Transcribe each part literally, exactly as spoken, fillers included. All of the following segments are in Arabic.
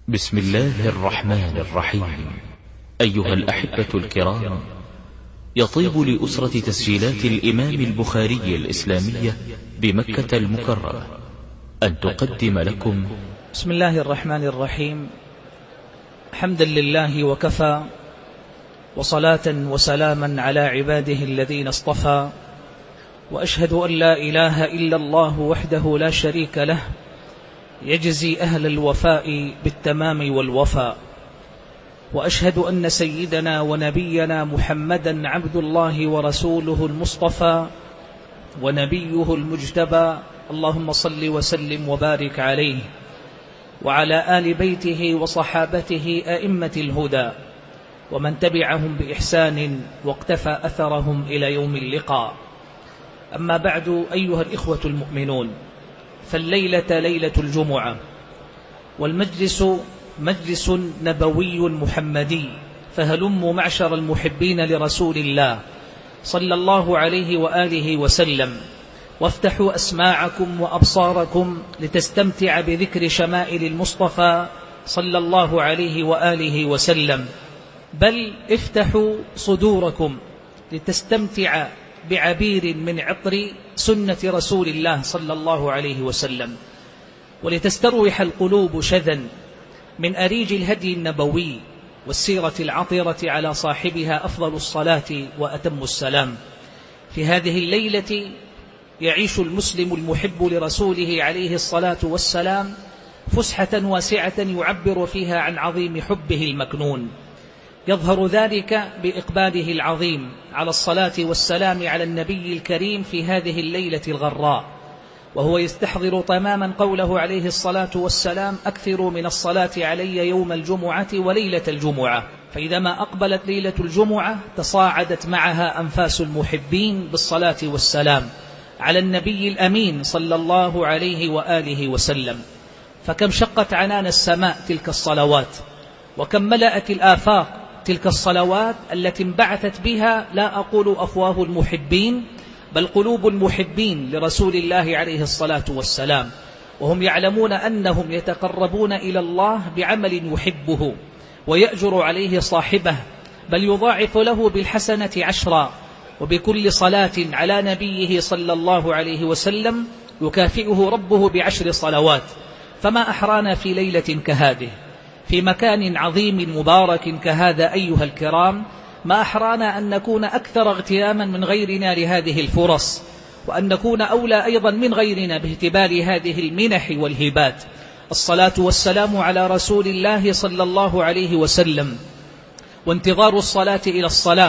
بسم الله الرحمن الرحيم. أيها الأحبة الكرام، يطيب لأسرة تسجيلات الإمام البخاري الإسلامية بمكة المكرمة أن تقدم لكم بسم الله الرحمن الرحيم. حمدا لله وكفى، وصلاة وسلاما على عباده الذين اصطفى، وأشهد أن لا إله إلا الله وحده لا شريك له، يجزي أهل الوفاء بالتمام والوفاء. وأشهد أن سيدنا ونبينا محمدا عبد الله ورسوله المصطفى ونبيه المجتبى، اللهم صل وسلم وبارك عليه وعلى آل بيته وصحابته أئمة الهدى ومن تبعهم بإحسان واقتفى أثرهم إلى يوم اللقاء. أما بعد، أيها الإخوة المؤمنون، فالليلة ليلة الجمعة، والمجلس مجلس نبوي محمدي، فهلموا معشر المحبين لرسول الله صلى الله عليه وآله وسلم، وافتحوا أسماعكم وأبصاركم لتستمتع بذكر شمائل المصطفى صلى الله عليه وآله وسلم، بل افتحوا صدوركم لتستمتع بعبير من عطر سنة رسول الله صلى الله عليه وسلم، ولتستروح القلوب شذا من أريج الهدي النبوي والسيرة العطرة على صاحبها أفضل الصلاة وأتم السلام. في هذه الليلة يعيش المسلم المحب لرسوله عليه الصلاة والسلام فسحة واسعة يعبر فيها عن عظيم حبه المكنون. يظهر ذلك بإقباله العظيم على الصلاة والسلام على النبي الكريم في هذه الليلة الغراء، وهو يستحضر تماما قوله عليه الصلاة والسلام: أكثروا من الصلاة علي يوم الجمعة وليلة الجمعة. فإذا ما أقبلت ليلة الجمعة تصاعدت معها أنفاس المحبين بالصلاة والسلام على النبي الأمين صلى الله عليه وآله وسلم. فكم شقت عنان السماء تلك الصلوات، وكم ملأت الآفاق تلك الصلوات التي انبعثت بها لا أقول أفواه المحبين بل قلوب المحبين لرسول الله عليه الصلاة والسلام، وهم يعلمون أنهم يتقربون إلى الله بعمل يحبه ويأجر عليه صاحبه، بل يضاعف له بالحسنة عشرا، وبكل صلاة على نبيه صلى الله عليه وسلم يكافئه ربه بعشر صلوات. فما أحرانا في ليلة كهذه، في مكان عظيم مبارك كهذا أيها الكرام، ما أحرانا أن نكون أكثر اغتياما من غيرنا لهذه الفرص، وأن نكون أولى أيضا من غيرنا باهتبال هذه المنح والهبات. الصلاة والسلام على رسول الله صلى الله عليه وسلم، وانتظار الصلاة إلى الصلاة،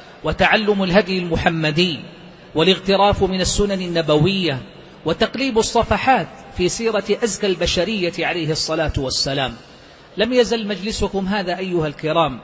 وتعلم الهدي المحمدي، والاغتراف من السنن النبوية، وتقليب الصفحات في سيرة أزكى البشرية عليه الصلاة والسلام. لم يزل مجلسكم هذا أيها الكرام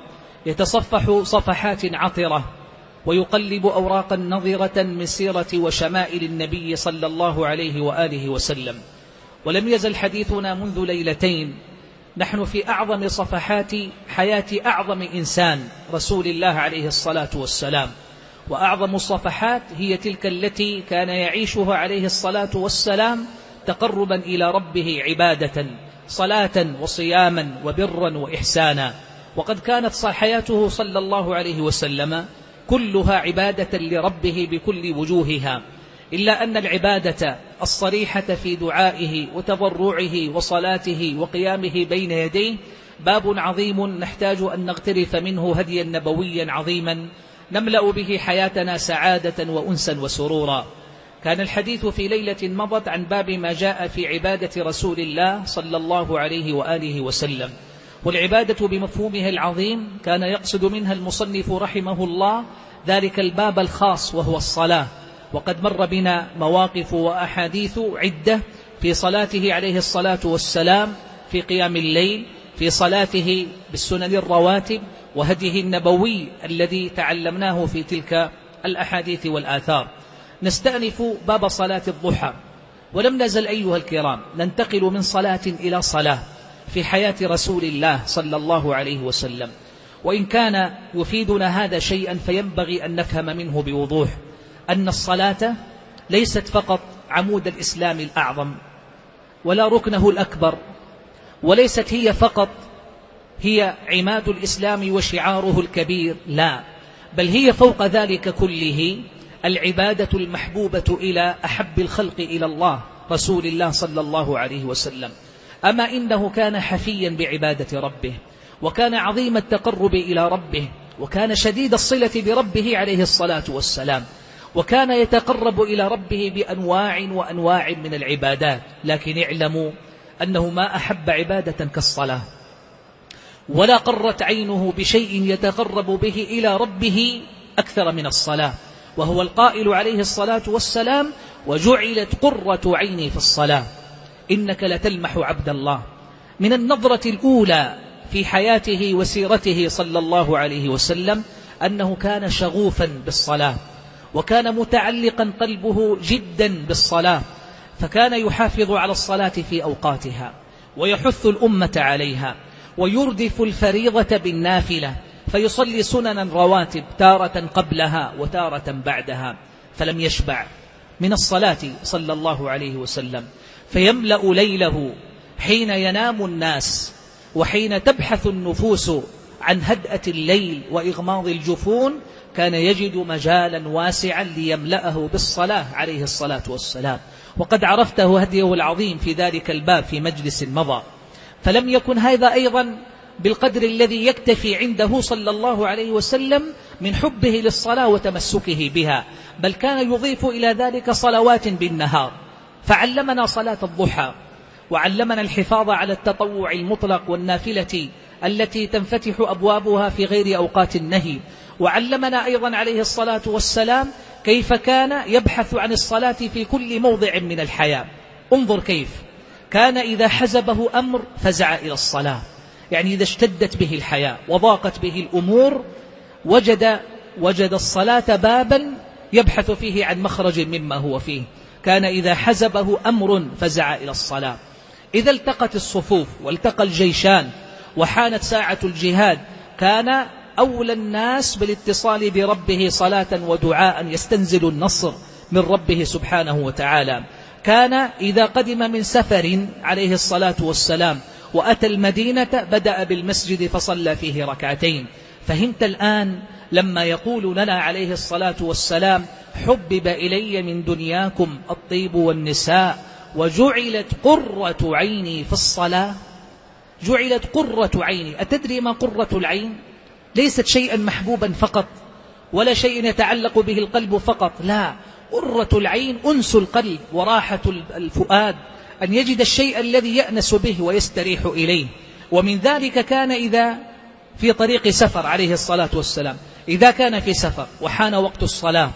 يتصفح صفحات عطرة ويقلب أوراقا نظرة من سيرة وشمائل النبي صلى الله عليه وآله وسلم. ولم يزل حديثنا منذ ليلتين نحن في أعظم صفحات حياة أعظم إنسان رسول الله عليه الصلاة والسلام، وأعظم الصفحات هي تلك التي كان يعيشها عليه الصلاة والسلام تقربا إلى ربه عبادة، صلاة وصياما وبرا وإحسانا. وقد كانت حياته صلى الله عليه وسلم كلها عبادة لربه بكل وجوهها، إلا أن العبادة الصريحة في دعائه وتضرعه وصلاته وقيامه بين يديه باب عظيم نحتاج أن نغترف منه هديا نبويا عظيما نملأ به حياتنا سعادة وأنسا وسرورا. كان الحديث في ليلة مضت عن باب ما جاء في عبادة رسول الله صلى الله عليه وآله وسلم، والعبادة بمفهومها العظيم كان يقصد منها المصنف رحمه الله ذلك الباب الخاص وهو الصلاة. وقد مر بنا مواقف وأحاديث عدة في صلاته عليه الصلاة والسلام في قيام الليل، في صلاته بالسنن الرواتب، وهديه النبوي الذي تعلمناه في تلك الأحاديث والآثار. نستأنف باب صلاة الضحى، ولم نزل أيها الكرام ننتقل من صلاة إلى صلاة في حياة رسول الله صلى الله عليه وسلم. وإن كان يفيدنا هذا شيئا فينبغي أن نفهم منه بوضوح أن الصلاة ليست فقط عمود الإسلام الأعظم ولا ركنه الأكبر وليست هي فقط هي عماد الإسلام وشعاره الكبير، لا، بل هي فوق ذلك كله العبادة المحبوبة إلى أحب الخلق إلى الله رسول الله صلى الله عليه وسلم. أما إنه كان حفيا بعبادة ربه، وكان عظيم التقرب إلى ربه، وكان شديد الصلة بربه عليه الصلاة والسلام، وكان يتقرب إلى ربه بأنواع وأنواع من العبادات. لكن اعلموا أنه ما أحب عبادة كالصلاة، ولا قرت عينه بشيء يتقرب به إلى ربه أكثر من الصلاة، وهو القائل عليه الصلاة والسلام: وجعلت قرة عيني في الصلاة. إنك لتلمح عبد الله من النظرة الأولى في حياته وسيرته صلى الله عليه وسلم أنه كان شغوفا بالصلاة، وكان متعلقا قلبه جدا بالصلاة، فكان يحافظ على الصلاة في أوقاتها، ويحث الأمة عليها، ويردف الفريضة بالنافلة، فيصلي سننا رواتب تارة قبلها وتارة بعدها. فلم يشبع من الصلاة صلى الله عليه وسلم، فيملأ ليله حين ينام الناس وحين تبحث النفوس عن هدأة الليل وإغماض الجفون، كان يجد مجالا واسعا ليملأه بالصلاة عليه الصلاة والسلام. وقد عرفته هديه العظيم في ذلك الباب في مجلس مضى. فلم يكن هذا أيضا بالقدر الذي يكتفي عنده صلى الله عليه وسلم من حبه للصلاة وتمسكه بها، بل كان يضيف إلى ذلك صلوات بالنهار. فعلمنا صلاة الضحى، وعلمنا الحفاظ على التطوع المطلق والنافلة التي تنفتح أبوابها في غير أوقات النهي، وعلمنا أيضا عليه الصلاة والسلام كيف كان يبحث عن الصلاة في كل موضع من الحياة. انظر كيف كان إذا حزبه أمر فزع إلى الصلاة، يعني إذا اشتدت به الحياة وضاقت به الأمور وجد, وجد الصلاة بابا يبحث فيه عن مخرج مما هو فيه. كان إذا حزبه أمر فزع إلى الصلاة. إذا التقت الصفوف والتقى الجيشان وحانت ساعة الجهاد، كان أولى الناس بالاتصال بربه صلاة ودعاء يستنزل النصر من ربه سبحانه وتعالى. كان إذا قدم من سفر عليه الصلاة والسلام وأتى المدينة بدأ بالمسجد فصلى فيه ركعتين. فهمت الآن لما يقول لنا عليه الصلاة والسلام: حبب إلي من دنياكم الطيب والنساء وجعلت قرة عيني في الصلاة. جعلت قرة عيني. أتدري ما قرة العين؟ ليست شيئا محبوبا فقط، ولا شيء يتعلق به القلب فقط، لا، قرة العين أنس القلب وراحة الفؤاد، أن يجد الشيء الذي يأنس به ويستريح إليه. ومن ذلك كان إذا في طريق سفر عليه الصلاة والسلام، إذا كان في سفر وحان وقت الصلاة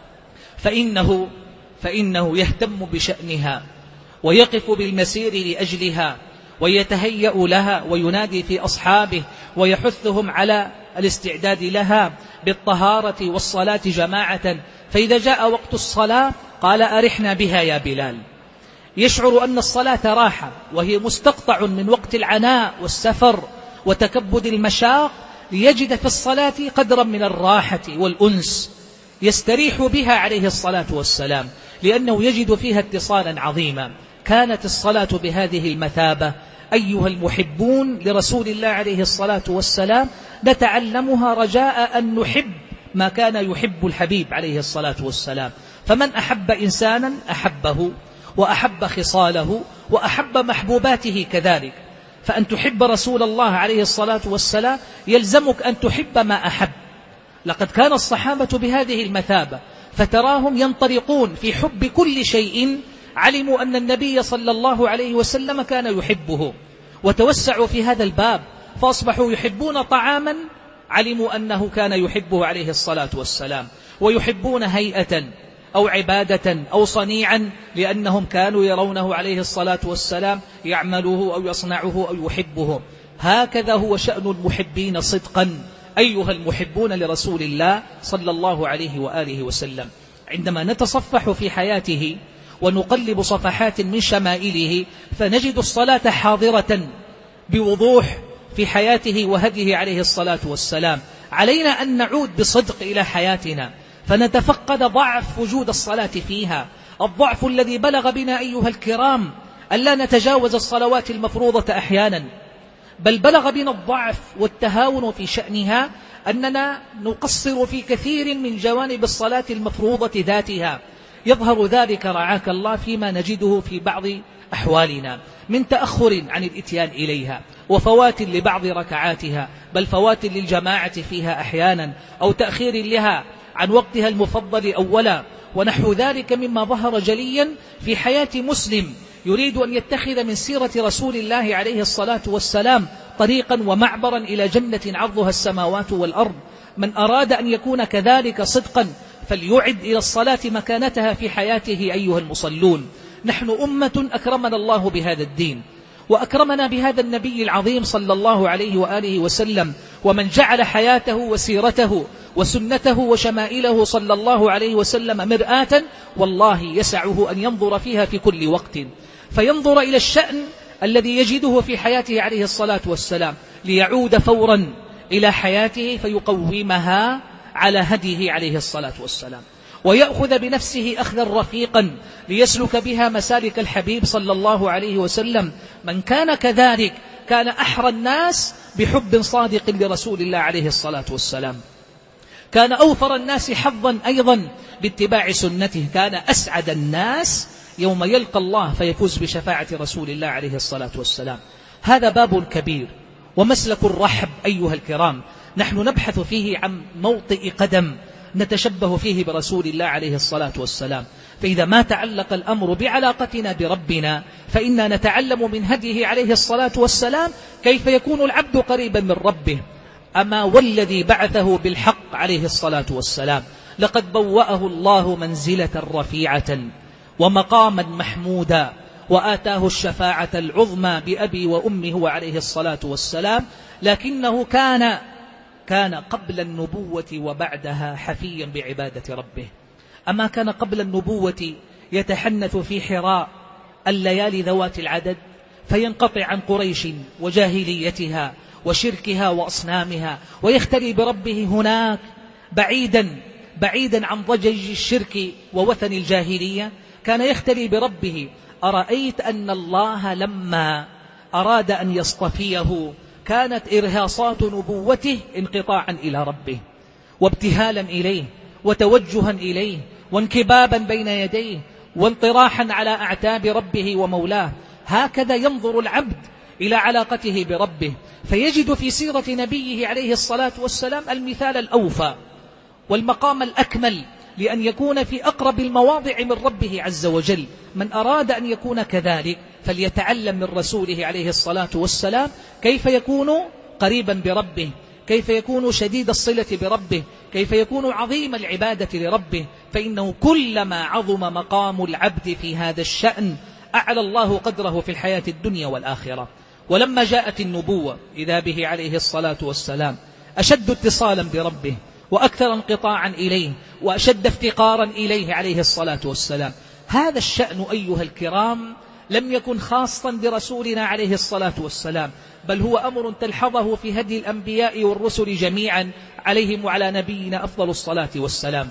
فإنه, فإنه يهتم بشأنها ويقف بالمسير لأجلها ويتهيأ لها وينادي في أصحابه ويحثهم على الاستعداد لها بالطهارة والصلاة جماعة. فإذا جاء وقت الصلاة قال: أرحنا بها يا بلال. يشعر أن الصلاة راحة، وهي مستقطع من وقت العناء والسفر وتكبد المشاق، ليجد في الصلاة قدرا من الراحة والأنس يستريح بها عليه الصلاة والسلام، لأنه يجد فيها اتصالا عظيما. كانت الصلاة بهذه المثابة أيها المحبون لرسول الله عليه الصلاة والسلام نتعلمها رجاء أن نحب ما كان يحب الحبيب عليه الصلاة والسلام. فمن أحب إنسانا أحبه وأحب خصاله وأحب محبوباته كذلك. فأن تحب رسول الله عليه الصلاة والسلام يلزمك أن تحب ما أحب. لقد كان الصحابة بهذه المثابة، فتراهم ينطلقون في حب كل شيء علموا أن النبي صلى الله عليه وسلم كان يحبه، وتوسعوا في هذا الباب فأصبحوا يحبون طعاما علموا أنه كان يحبه عليه الصلاة والسلام، ويحبون هيئة أو عبادة أو صنيعا لأنهم كانوا يرونه عليه الصلاة والسلام يعمله أو يصنعه أو يحبه. هكذا هو شأن المحبين صدقا أيها المحبون لرسول الله صلى الله عليه وآله وسلم. عندما نتصفح في حياته ونقلب صفحات من شمائله فنجد الصلاة حاضرة بوضوح في حياته وهديه عليه الصلاة والسلام. علينا أن نعود بصدق إلى حياتنا فنتفقد ضعف وجود الصلاة فيها، الضعف الذي بلغ بنا أيها الكرام ألا نتجاوز الصلوات المفروضة أحيانا، بل بلغ بنا الضعف والتهاون في شأنها أننا نقصر في كثير من جوانب الصلاة المفروضة ذاتها. يظهر ذلك رعاك الله فيما نجده في بعض أحوالنا من تأخر عن الإتيان إليها، وفوات لبعض ركعاتها، بل فوات للجماعة فيها أحيانا، أو تأخير لها عن وقتها المفضل أولا، ونحو ذلك مما ظهر جليا في حياة مسلم يريد أن يتخذ من سيرة رسول الله عليه الصلاة والسلام طريقا ومعبرا إلى جنة عرضها السماوات والأرض. من أراد أن يكون كذلك صدقا فليعد إلى الصلاة مكانتها في حياته أيها المصلون. نحن أمة أكرمنا الله بهذا الدين، وأكرمنا بهذا النبي العظيم صلى الله عليه وآله وسلم، ومن جعل حياته وسيرته وسنته وشمائله صلى الله عليه وسلم مرآة والله يسعه أن ينظر فيها في كل وقت، فينظر إلى الشأن الذي يجده في حياته عليه الصلاة والسلام، ليعود فورا إلى حياته فيقومها على هديه عليه الصلاة والسلام، ويأخذ بنفسه أخذا رفيقا ليسلك بها مسالك الحبيب صلى الله عليه وسلم. من كان كذلك كان أحرى الناس بحب صادق لرسول الله عليه الصلاة والسلام، كان أوفر الناس حظا أيضا باتباع سنته، كان أسعد الناس يوم يلقى الله فيفوز بشفاعة رسول الله عليه الصلاة والسلام. هذا باب كبير ومسلك الرحب أيها الكرام، نحن نبحث فيه عن موطئ قدم نتشبه فيه برسول الله عليه الصلاة والسلام. فإذا ما تعلق الأمر بعلاقتنا بربنا فإنا نتعلم من هديه عليه الصلاة والسلام كيف يكون العبد قريبا من ربه. أما والذي بعثه بالحق عليه الصلاة والسلام لقد بوأه الله منزلة رفيعة ومقاما محمودا، وآتاه الشفاعة العظمى بأبي وأمه هو عليه الصلاة والسلام، لكنه كان كان قبل النبوة وبعدها حفيا بعبادة ربه. أما كان قبل النبوة يتحنث في حراء الليالي ذوات العدد فينقطع عن قريش وجاهليتها وشركها وأصنامها ويختلي بربه هناك بعيدا بعيدا عن ضجيج الشرك ووثن الجاهلية، كان يختلي بربه. أرأيت أن الله لما أراد أن يصطفيه كانت إرهاصات نبوته انقطاعا إلى ربه وابتهالا إليه وتوجها إليه وانكبابا بين يديه وانطراحا على أعتاب ربه ومولاه. هكذا ينظر العبد إلى علاقته بربه، فيجد في سيرة نبيه عليه الصلاة والسلام المثال الأوفى والمقام الأكمل لأن يكون في أقرب المواضع من ربه عز وجل. من أراد أن يكون كذلك فليتعلم من رسوله عليه الصلاة والسلام كيف يكون قريبا بربه، كيف يكون شديد الصلة بربه، كيف يكون عظيم العبادة لربه. فإنه كلما عظم مقام العبد في هذا الشأن أعلى الله قدره في الحياة الدنيا والآخرة. ولما جاءت النبوة إذا به عليه الصلاة والسلام أشد اتصالا بربه وأكثر انقطاعا إليه وأشد افتقارا إليه عليه الصلاة والسلام. هذا الشأن أيها الكرام لم يكن خاصا برسولنا عليه الصلاة والسلام، بل هو أمر تلحظه في هدي الأنبياء والرسل جميعا عليهم وعلى نبينا أفضل الصلاة والسلام.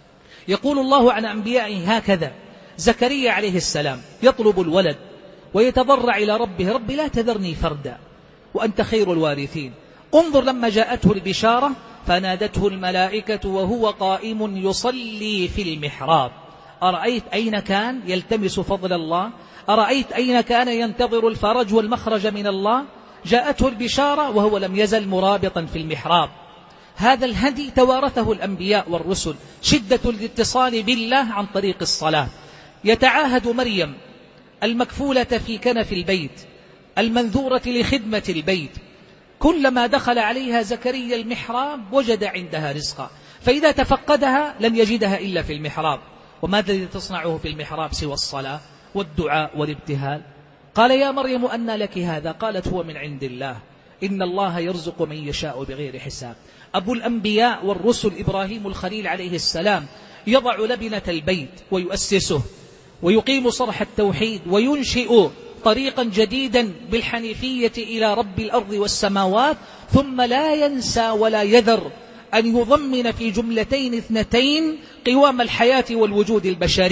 يقول الله عن أنبيائه هكذا: زكريا عليه السلام يطلب الولد ويتضرع إلى ربه: رب لا تذرني فردا وأنت خير الوارثين. انظر لما جاءته البشارة فنادته الملائكة وهو قائم يصلي في المحراب. أرأيت أين كان يلتمس فضل الله؟ أرأيت أين كان ينتظر الفرج والمخرج من الله؟ جاءته البشارة وهو لم يزل مرابطا في المحراب. هذا الهدي توارثه الأنبياء والرسل، شدة الاتصال بالله عن طريق الصلاة. يتعاهد مريم المكفولة في كنف البيت المنذورة لخدمة البيت، كلما دخل عليها زكريا المحراب وجد عندها رزقا، فإذا تفقدها لم يجدها إلا في المحراب. وماذا الذي تصنعه في المحراب سوى الصلاة والدعاء والابتهال؟ قال: يا مريم أنى لك هذا؟ قالت: هو من عند الله، إن الله يرزق من يشاء بغير حساب. أبو الأنبياء والرسل إبراهيم الخليل عليه السلام يضع لبنة البيت ويؤسسه ويقيم صرح التوحيد وينشئ طريقا جديدا بالحنيفية إلى رب الأرض والسماوات، ثم لا ينسى ولا يذر أن يضمن في جملتين اثنتين قوام الحياة والوجود البشري،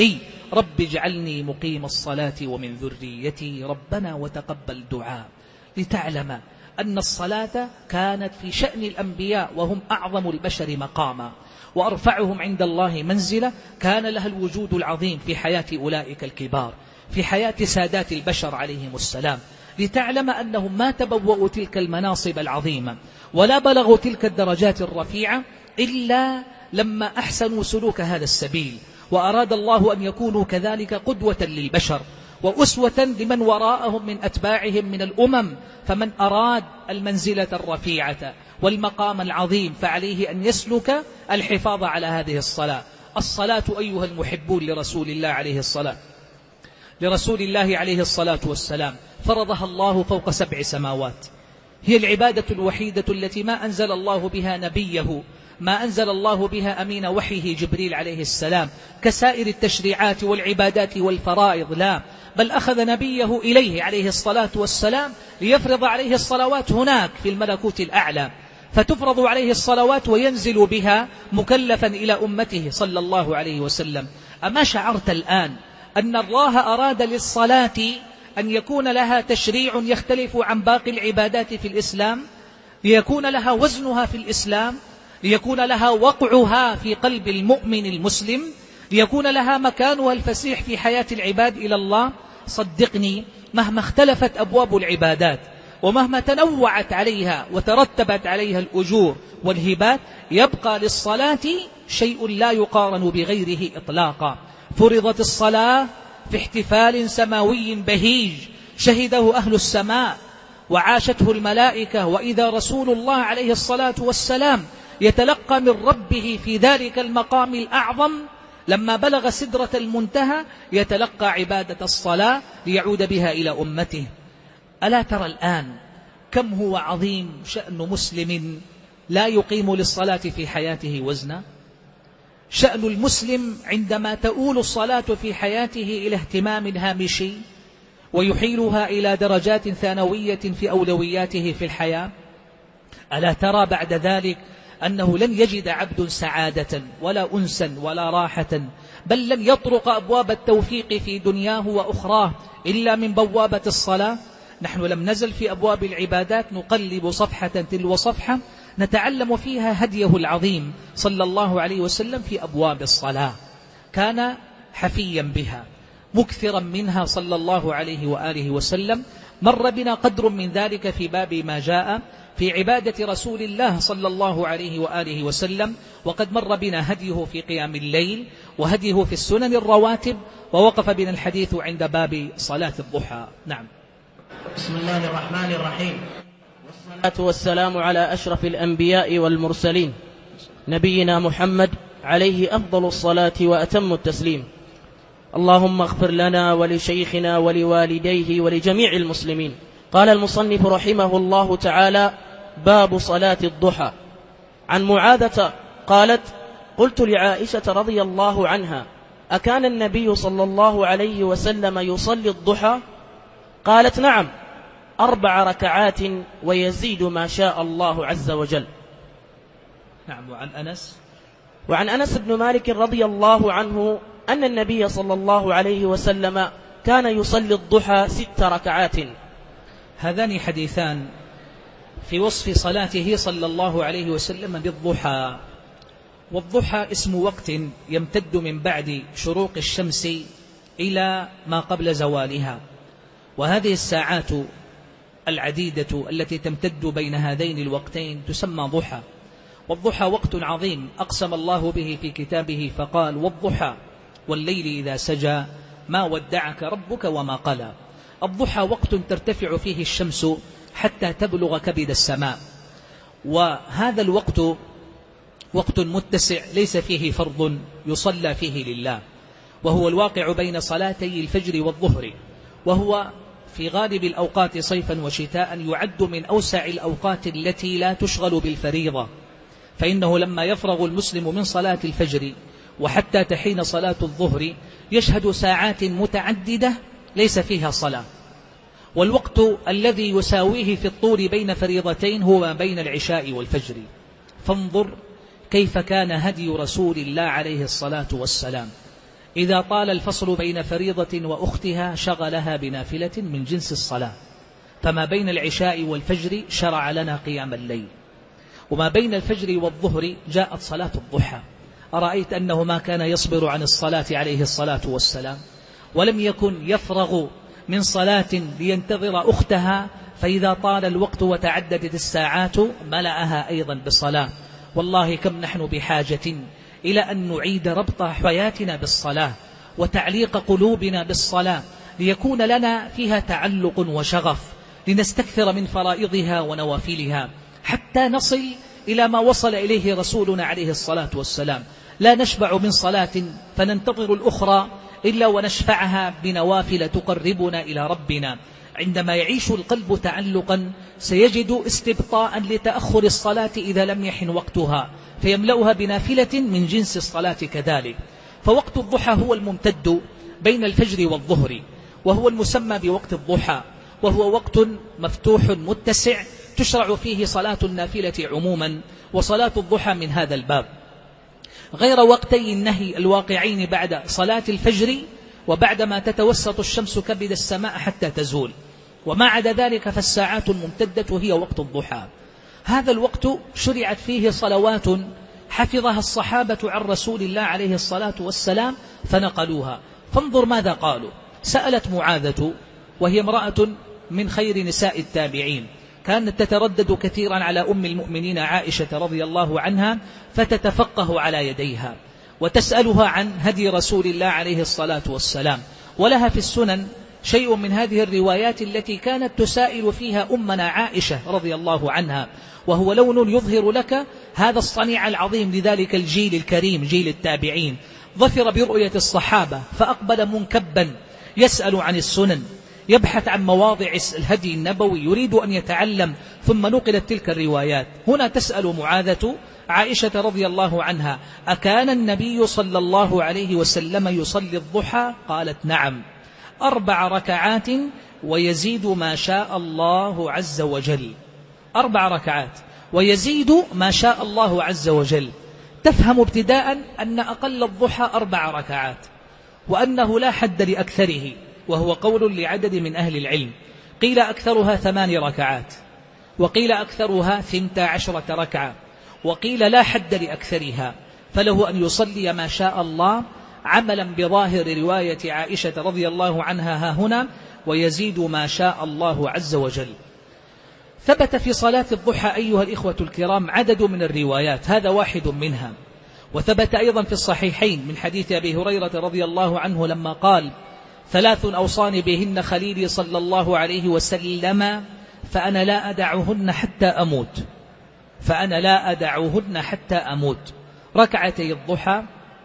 رب اجعلني مقيم الصلاة ومن ذريتي ربنا وتقبل دعاء، لتعلم أن الصلاة كانت في شأن الأنبياء وهم أعظم البشر مقاما وأرفعهم عند الله منزلة، كان لها الوجود العظيم في حياة أولئك الكبار، في حياة سادات البشر عليهم السلام، لتعلم أنهم ما تبوأوا تلك المناصب العظيمة ولا بلغوا تلك الدرجات الرفيعة إلا لما أحسنوا سلوك هذا السبيل، وأراد الله أن يكونوا كذلك قدوة للبشر وأسوة لمن وراءهم من أتباعهم من الأمم. فمن أراد المنزلة الرفيعة والمقام العظيم فعليه أن يسلك الحفاظ على هذه الصلاة. الصلاة أيها المحبون لرسول الله عليه الصلاة لرسول الله عليه الصلاة والسلام فرضها الله فوق سبع سماوات، هي العبادة الوحيدة التي ما أنزل الله بها نبيه، ما أنزل الله بها أمين وحيه جبريل عليه السلام كسائر التشريعات والعبادات والفرائض، لا، بل أخذ نبيه إليه عليه الصلاة والسلام ليفرض عليه الصلوات هناك في الملكوت الأعلى، فتفرض عليه الصلوات وينزل بها مكلفا إلى أمته صلى الله عليه وسلم. أما شعرت الآن أن الله أراد للصلاة أن يكون لها تشريع يختلف عن باقي العبادات في الإسلام، ليكون لها وزنها في الإسلام، ليكون لها وقعها في قلب المؤمن المسلم، ليكون لها مكانها الفسيح في حياة العباد إلى الله؟ صدقني مهما اختلفت أبواب العبادات ومهما تنوعت عليها وترتبت عليها الأجور والهبات، يبقى للصلاة شيء لا يقارن بغيره إطلاقا. فرضت الصلاة في احتفال سماوي بهيج شهده أهل السماء وعاشته الملائكة، وإذا رسول الله عليه الصلاة والسلام يتلقى من ربه في ذلك المقام الأعظم لما بلغ سدرة المنتهى يتلقى عبادة الصلاة ليعود بها إلى أمته. ألا ترى الآن كم هو عظيم شأن مسلم لا يقيم للصلاة في حياته وزنا؟ شأن المسلم عندما تؤول الصلاة في حياته إلى اهتمام هامشي ويحيلها إلى درجات ثانوية في أولوياته في الحياة، ألا ترى بعد ذلك أنه لن يجد عبد سعادة ولا أنسا ولا راحة، بل لن يطرق أبواب التوفيق في دنياه وأخراه إلا من بوابة الصلاة؟ نحن لم نزل في أبواب العبادات نقلب صفحة تلو صفحة نتعلم فيها هديه العظيم صلى الله عليه وسلم في أبواب الصلاة، كان حفيا بها مكثرا منها صلى الله عليه وآله وسلم. مر بنا قدر من ذلك في باب ما جاء في عبادة رسول الله صلى الله عليه وآله وسلم، وقد مر بنا هديه في قيام الليل وهديه في السنن الرواتب، ووقف بنا الحديث عند باب صلاة الضحى. نعم. بسم الله الرحمن الرحيم، والصلاة والسلام على أشرف الأنبياء والمرسلين نبينا محمد عليه أفضل الصلاة وأتم التسليم. اللهم اغفر لنا ولشيخنا ولوالديه ولجميع المسلمين. قال المصنف رحمه الله تعالى: باب صلاة الضحى. عن معاذة قالت: قلت لعائشة رضي الله عنها: أكان النبي صلى الله عليه وسلم يصلي الضحى؟ قالت: نعم، أربع ركعات ويزيد ما شاء الله عز وجل. نعم. وعن أنس وعن أنس بن مالك رضي الله عنه أن النبي صلى الله عليه وسلم كان يصلي الضحى ست ركعات. هذان حديثان في وصف صلاته صلى الله عليه وسلم بالضحى. والضحى اسم وقت يمتد من بعد شروق الشمس إلى ما قبل زوالها، وهذه الساعات العديدة التي تمتد بين هذين الوقتين تسمى ضحى. والضحى وقت عظيم أقسم الله به في كتابه فقال: والضحى والليل إذا سجى ما ودعك ربك وما قلى. الضحى وقت ترتفع فيه الشمس حتى تبلغ كبد السماء، وهذا الوقت وقت متسع ليس فيه فرض يصلى فيه لله، وهو الواقع بين صلاتي الفجر والظهر، وهو في غالب الأوقات صيفا وشتاء يعد من أوسع الأوقات التي لا تشغل بالفريضة، فإنه لما يفرغ المسلم من صلاة الفجر وحتى تحين صلاة الظهر يشهد ساعات متعددة ليس فيها صلاة. والوقت الذي يساويه في الطول بين فريضتين هو بين العشاء والفجر. فانظر كيف كان هدي رسول الله عليه الصلاة والسلام. إذا طال الفصل بين فريضة وأختها شغلها بنافلة من جنس الصلاة، فما بين العشاء والفجر شرع لنا قيام الليل، وما بين الفجر والظهر جاءت صلاة الضحى. أرأيت أنه ما كان يصبر عن الصلاة عليه الصلاة والسلام، ولم يكن يفرغ من صلاة لينتظر أختها، فإذا طال الوقت وتعددت الساعات ملأها أيضا بصلاة. والله كم نحن بحاجة إلى أن نعيد ربط حياتنا بالصلاة وتعليق قلوبنا بالصلاة، ليكون لنا فيها تعلق وشغف، لنستكثر من فرائضها ونوافلها، حتى نصل إلى ما وصل إليه رسولنا عليه الصلاة والسلام. لا نشبع من صلاة فننتظر الأخرى إلا ونشفعها بنوافل تقربنا إلى ربنا. عندما يعيش القلب تعلقا سيجد استبطاء لتأخر الصلاة إذا لم يحن وقتها، فيملأها بنافلة من جنس الصلاة كذلك. فوقت الضحى هو الممتد بين الفجر والظهر، وهو المسمى بوقت الضحى، وهو وقت مفتوح متسع تشرع فيه صلاة النافلة عموما، وصلاة الضحى من هذا الباب، غير وقتي النهي الواقعين بعد صلاة الفجر وبعدما تتوسط الشمس كبد السماء حتى تزول. وما عدا ذلك فالساعات الممتدة هي وقت الضحى. هذا الوقت شرعت فيه صلوات حفظها الصحابة عن رسول الله عليه الصلاة والسلام فنقلوها. فانظر ماذا قالوا. سألت معاذة وهي امرأة من خير نساء التابعين، كانت تتردد كثيرا على أم المؤمنين عائشة رضي الله عنها فتتفقه على يديها وتسألها عن هدي رسول الله عليه الصلاة والسلام، ولها في السنن شيء من هذه الروايات التي كانت تسائل فيها أمنا عائشة رضي الله عنها، وهو لون يظهر لك هذا الصنيع العظيم لذلك الجيل الكريم جيل التابعين. ظفر برؤية الصحابة فأقبل منكبا يسأل عن السنن، يبحث عن مواضع الهدي النبوي، يريد أن يتعلم، ثم نقلت تلك الروايات. هنا تسأل معاذة عائشة رضي الله عنها: أكان النبي صلى الله عليه وسلم يصلي الضحى؟ قالت: نعم، أربع ركعات ويزيد ما شاء الله عز وجل. أربع ركعات ويزيد ما شاء الله عز وجل. تفهم ابتداء أن أقل الضحى أربع ركعات، وأنه لا حد لأكثره، وهو قول لعدد من أهل العلم. قيل أكثرها ثمان ركعات، وقيل أكثرها ثنتا عشرة ركعة، وقيل لا حد لأكثرها، فله أن يصلي ما شاء الله عملا بظاهر رواية عائشة رضي الله عنها ها هنا: ويزيد ما شاء الله عز وجل. ثبت في صلاة الضحى أيها الإخوة الكرام عدد من الروايات، هذا واحد منها. وثبت أيضا في الصحيحين من حديث أبي هريرة رضي الله عنه لما قال: ثلاث أوصاني بهن خليلي صلى الله عليه وسلم فأنا لا أدعهن حتى أموت فأنا لا أدعهن حتى أموت: ركعتي الضحى،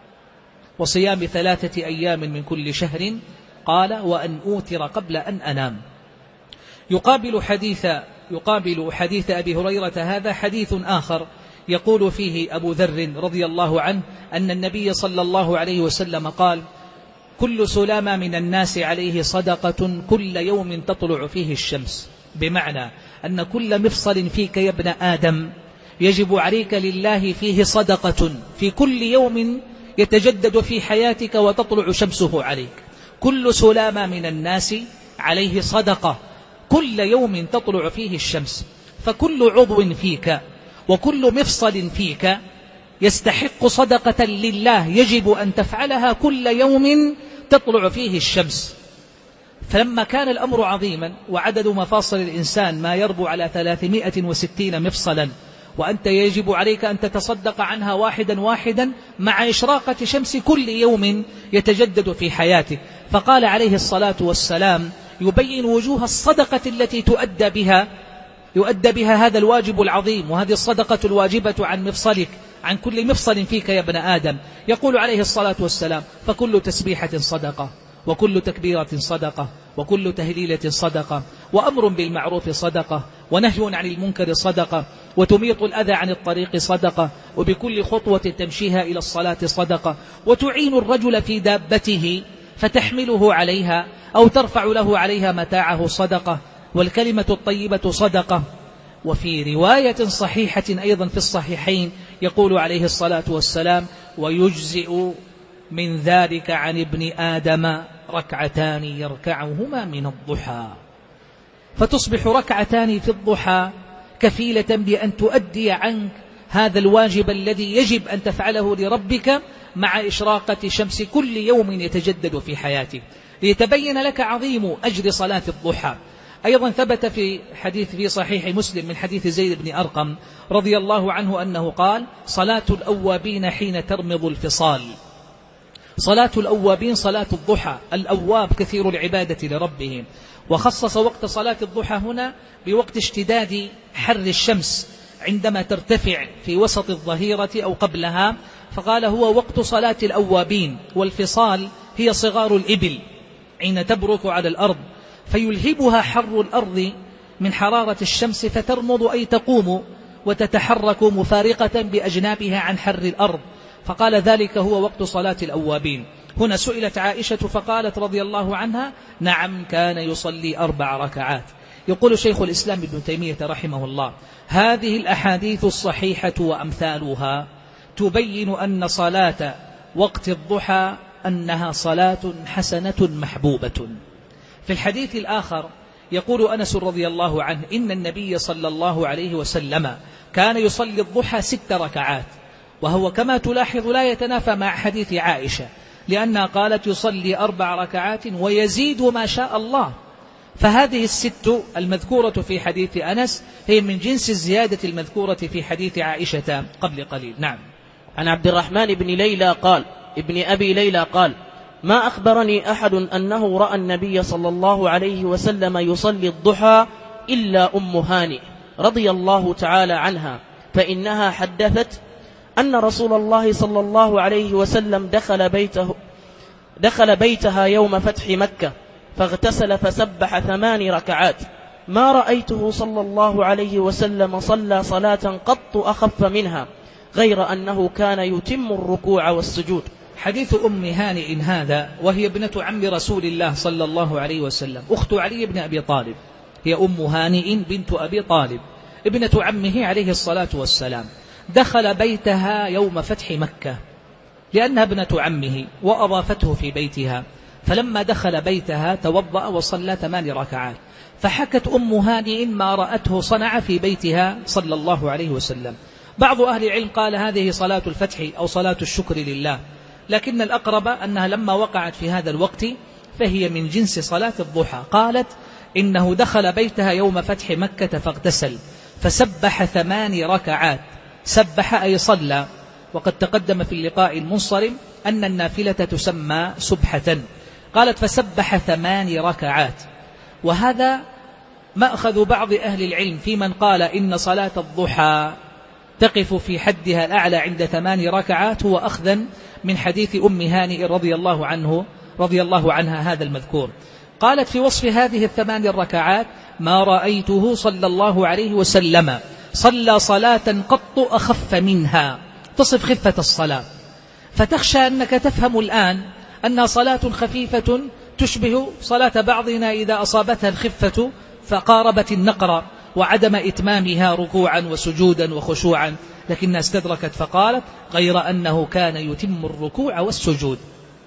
وصيام ثلاثة أيام من كل شهر، قال: وأن أوتر قبل أن أنام. يقابل حديث يقابل حديث أبي هريرة هذا حديث آخر يقول فيه أبو ذر رضي الله عنه أن النبي صلى الله عليه وسلم قال: كل سلامة من الناس عليه صدقة كل يوم تطلع فيه الشمس، بمعنى أن كل مفصل فيك يا ابن آدم يجب عليك لله فيه صدقة في كل يوم يتجدد في حياتك وتطلع شمسه عليك. كل سلامة من الناس عليه صدقة كل يوم تطلع فيه الشمس، فكل عضو فيك وكل مفصل فيك يستحق صدقة لله يجب أن تفعلها كل يوم تطلع فيه الشمس. فلما كان الأمر عظيما وعدد مفاصل الإنسان ما يربو على ثلاثمائة وستين مفصلا، وأنت يجب عليك أن تتصدق عنها واحدا واحدا مع إشراقة شمس كل يوم يتجدد في حياتك، فقال عليه الصلاة والسلام يبين وجوه الصدقة التي تؤدى بها يؤدى بها هذا الواجب العظيم، وهذه الصدقة الواجبة عن مفصلك، عن كل مفصل فيك يا ابن آدم. يقول عليه الصلاة والسلام: فكل تسبيحة صدقة، وكل تكبيرة صدقة، وكل تهليلة صدقة، وأمر بالمعروف صدقة، ونهي عن المنكر صدقة، وتميط الأذى عن الطريق صدقة، وبكل خطوة تمشيها إلى الصلاة صدقة، وتعين الرجل في دابته فتحمله عليها أو ترفع له عليها متاعه صدقة، والكلمة الطيبة صدقة. وفي رواية صحيحة أيضا في الصحيحين يقول عليه الصلاة والسلام: ويجزئ من ذلك عن ابن آدم ركعتان يركعهما من الضحى. فتصبح ركعتان في الضحى كفيلة بأن تؤدي عنك هذا الواجب الذي يجب أن تفعله لربك مع إشراقة شمس كل يوم يتجدد في حياتك، ليتبين لك عظيم أجر صلاة الضحى. أيضا ثبت في حديث في صحيح مسلم من حديث زيد بن أرقم رضي الله عنه أنه قال: صلاة الأوابين حين ترمض الفصال. صلاة الأوابين صلاة الضحى، الأواب كثير العبادة لربهم، وخصص وقت صلاة الضحى هنا بوقت اشتداد حر الشمس عندما ترتفع في وسط الظهيرة أو قبلها، فقال هو وقت صلاة الأوابين. والفصال هي صغار الإبل حين تبرك على الأرض فيلهبها حر الأرض من حرارة الشمس فترمض أي تقوم وتتحرك مفارقة بأجنابها عن حر الأرض، فقال ذلك هو وقت صلاة الأوابين. هنا سئلت عائشة فقالت رضي الله عنها: نعم كان يصلي أربع ركعات. يقول شيخ الإسلام ابن تيمية رحمه الله: هذه الأحاديث الصحيحة وأمثالها تبين أن صلاة وقت الضحى أنها صلاة حسنة محبوبة. في الحديث الآخر يقول أنس رضي الله عنه: إن النبي صلى الله عليه وسلم كان يصلي الضحى ست ركعات، وهو كما تلاحظ لا يتنافى مع حديث عائشة، لأنها قالت يصلي أربع ركعات ويزيد ما شاء الله. فهذه الست المذكورة في حديث أنس هي من جنس الزيادة المذكورة في حديث عائشة قبل قليل. نعم. عن عبد الرحمن بن ليلى قال ابن أبي ليلى قال: ما أخبرني أحد أنه رأى النبي صلى الله عليه وسلم يصلي الضحى إلا أم هانئ رضي الله تعالى عنها، فإنها حدثت أن رسول الله صلى الله عليه وسلم دخل بيته دخل بيتها يوم فتح مكة فاغتسل فسبح ثمان ركعات، ما رأيته صلى الله عليه وسلم صلى صلاة قط أخف منها، غير أنه كان يتم الركوع والسجود. حديث أم هانئ هذا، وهي ابنة عم رسول الله صلى الله عليه وسلم، أخت علي بن أبي طالب، هي أم هانئ بنت أبي طالب ابنة عمه عليه الصلاة والسلام. دخل بيتها يوم فتح مكة لأنها ابنة عمه وأضافته في بيتها، فلما دخل بيتها توضأ وصلى ثمان ركعات. فحكت أم هانئ ما رأته صنع في بيتها صلى الله عليه وسلم. بعض أهل العلم قال هذه صلاة الفتح أو صلاة الشكر لله، لكن الأقرب أنها لما وقعت في هذا الوقت فهي من جنس صلاة الضحى. قالت إنه دخل بيتها يوم فتح مكة فاغتسل فسبح ثمان ركعات. سبح أي صلى، وقد تقدم في اللقاء المنصرم أن النافلة تسمى سبحة. قالت فسبح ثمان ركعات، وهذا مأخذ بعض أهل العلم في من قال إن صلاة الضحى تقف في حدها الأعلى عند ثمان ركعات، هو أخذا من حديث أم هانئ رضي الله عنه رضي الله عنها هذا المذكور. قالت في وصف هذه الثمان الركعات: ما رأيته صلى الله عليه وسلم صلى صلاة قط أخف منها، تصف خفة الصلاة، فتخشى أنك تفهم الآن أنها صلاة خفيفة تشبه صلاة بعضنا إذا أصابتها الخفة فقاربت النقر وعدم إتمامها ركوعا وسجودا وخشوعا، لكنها استدركت فقالت: غير أنه كان يتم الركوع والسجود.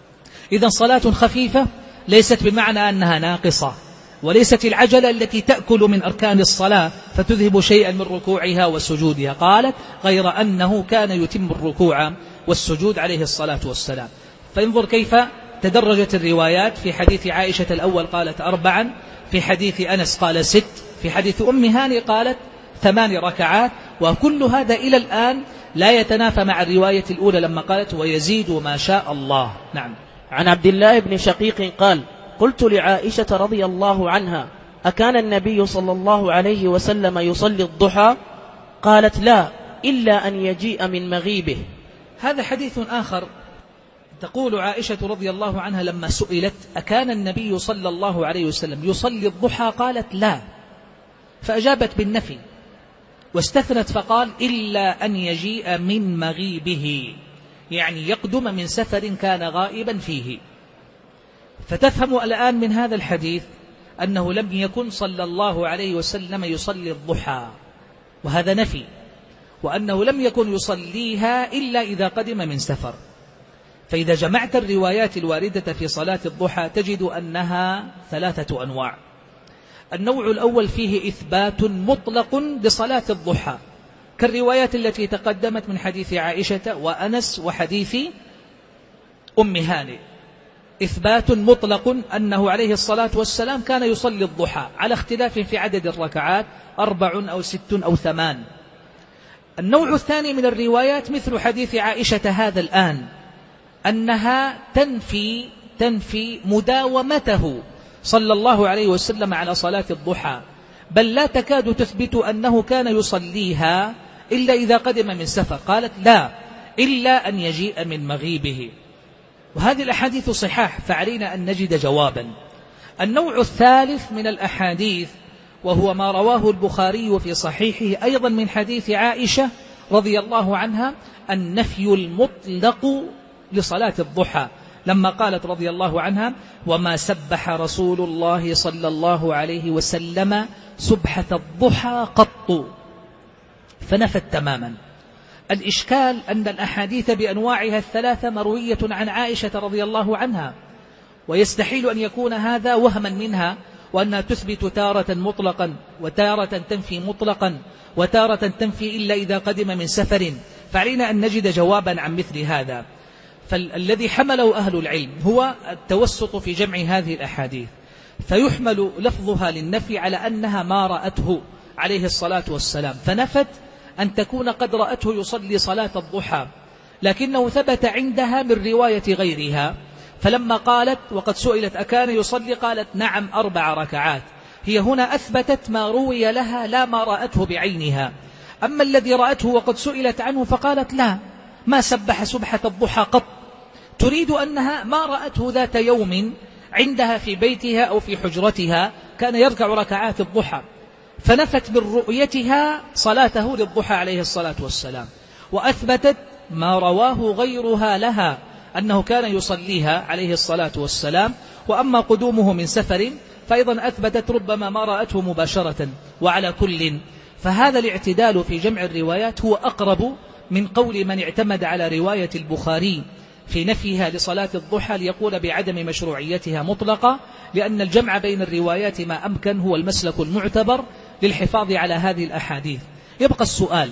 إذن صلاة خفيفة ليست بمعنى أنها ناقصة، وليست العجلة التي تأكل من أركان الصلاة فتذهب شيئا من ركوعها وسجودها. قالت: غير أنه كان يتم الركوع والسجود عليه الصلاة والسلام. فانظر كيف تدرجت الروايات. في حديث عائشة الأول قالت أربعا، في حديث أنس قال ست، في حديث أم هانئ قالت ثمان ركعات، وكل هذا إلى الآن لا يتنافى مع الرواية الأولى لما قالت ويزيد ما شاء الله. نعم. عن عبد الله بن شقيق قال: قلت لعائشة رضي الله عنها: أكان النبي صلى الله عليه وسلم يصلي الضحى؟ قالت: لا، إلا أن يجيء من مغيبه. هذا حديث آخر. تقول عائشة رضي الله عنها لما سئلت: أكان النبي صلى الله عليه وسلم يصلي الضحى؟ قالت: لا، فأجابت بالنفي واستثنت فقال: إلا أن يجيء من مغيبه، يعني يقدم من سفر كان غائبا فيه. فتفهم الآن من هذا الحديث أنه لم يكن صلى الله عليه وسلم يصلي الضحى، وهذا نفي، وأنه لم يكن يصليها إلا إذا قدم من سفر. فإذا جمعت الروايات الواردة في صلاة الضحى تجد أنها ثلاثة أنواع. النوع الأول فيه إثبات مطلق لصلاة الضحى كالروايات التي تقدمت من حديث عائشة وأنس وحديث أم هانئ، إثبات مطلق أنه عليه الصلاة والسلام كان يصلي الضحى على اختلاف في عدد الركعات، أربع أو ست أو ثمان. النوع الثاني من الروايات مثل حديث عائشة هذا الآن، أنها تنفي تنفي مداومته صلى الله عليه وسلم على صلاة الضحى، بل لا تكاد تثبت أنه كان يصليها إلا إذا قدم من سفر، قالت لا إلا أن يجيء من مغيبه. وهذه الأحاديث صحاح، فعلينا أن نجد جوابا. النوع الثالث من الأحاديث وهو ما رواه البخاري في صحيحه أيضا من حديث عائشة رضي الله عنها، النفي المطلق لصلاة الضحى، لما قالت رضي الله عنها: وما سبح رسول الله صلى الله عليه وسلم سبحة الضحى قط، فنفت تماما. الإشكال أن الأحاديث بأنواعها الثلاثة مروية عن عائشة رضي الله عنها، ويستحيل أن يكون هذا وهما منها، وأنها تثبت تارة مطلقا وتارة تنفي مطلقا وتارة تنفي إلا إذا قدم من سفر، فعلينا أن نجد جوابا عن مثل هذا. فالذي حمله أهل العلم هو التوسط في جمع هذه الأحاديث، فيحمل لفظها للنفي على أنها ما رأته عليه الصلاة والسلام، فنفت أن تكون قد رأته يصلي صلاة الضحى، لكنه ثبت عندها من رواية غيرها، فلما قالت وقد سئلت أكان يصلي قالت نعم أربع ركعات، هي هنا أثبتت ما روي لها لا ما رأته بعينها. أما الذي رأته وقد سئلت عنه فقالت لا ما سبح سبحة الضحى قط، تريد أنها ما رأته ذات يوم عندها في بيتها أو في حجرتها كان يركع ركعات الضحى، فنفت من رؤيتها صلاته للضحى عليه الصلاة والسلام، وأثبتت ما رواه غيرها لها أنه كان يصليها عليه الصلاة والسلام. وأما قدومه من سفر فأيضا أثبتت ربما ما رأته مباشرة. وعلى كل فهذا الاعتدال في جمع الروايات هو أقرب من قول من اعتمد على رواية البخاري في نفيها لصلاة الضحى ليقول بعدم مشروعيتها مطلقة، لأن الجمع بين الروايات ما أمكن هو المسلك المعتبر للحفاظ على هذه الأحاديث. يبقى السؤال: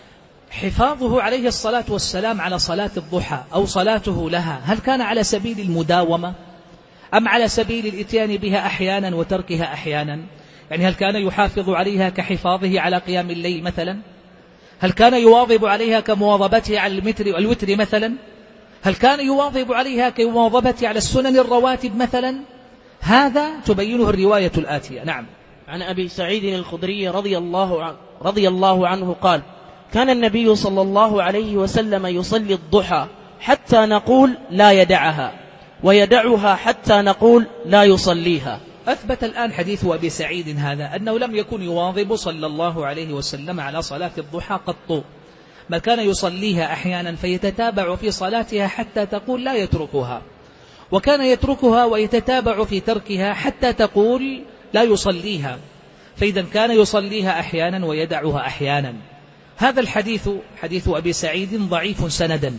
حفاظه عليه الصلاة والسلام على صلاة الضحى أو صلاته لها هل كان على سبيل المداومة أم على سبيل الإتيان بها أحيانا وتركها أحيانا؟ يعني هل كان يحافظ عليها كحفاظه على قيام الليل مثلا؟ هل كان يواظب عليها كمواظبته على المتر والوتر مثلا؟ هل كان يواظب عليها كمواظبته على السنن الرواتب مثلا؟ هذا تبينه الرواية الآتية. نعم. عن أبي سعيد الخدري رضي الله عنه, رضي الله عنه قال: كان النبي صلى الله عليه وسلم يصلي الضحى حتى نقول لا يدعها، ويدعها حتى نقول لا يصليها. أثبت الآن حديث أبي سعيد هذا أنه لم يكن يواظب صلى الله عليه وسلم على صلاة الضحى قط، بل كان يصليها أحيانا فيتتابع في صلاتها حتى تقول لا يتركها، وكان يتركها ويتتابع في تركها حتى تقول لا يصليها، فإذا كان يصليها أحيانا ويدعها أحيانا. هذا الحديث حديث أبي سعيد ضعيف سندا،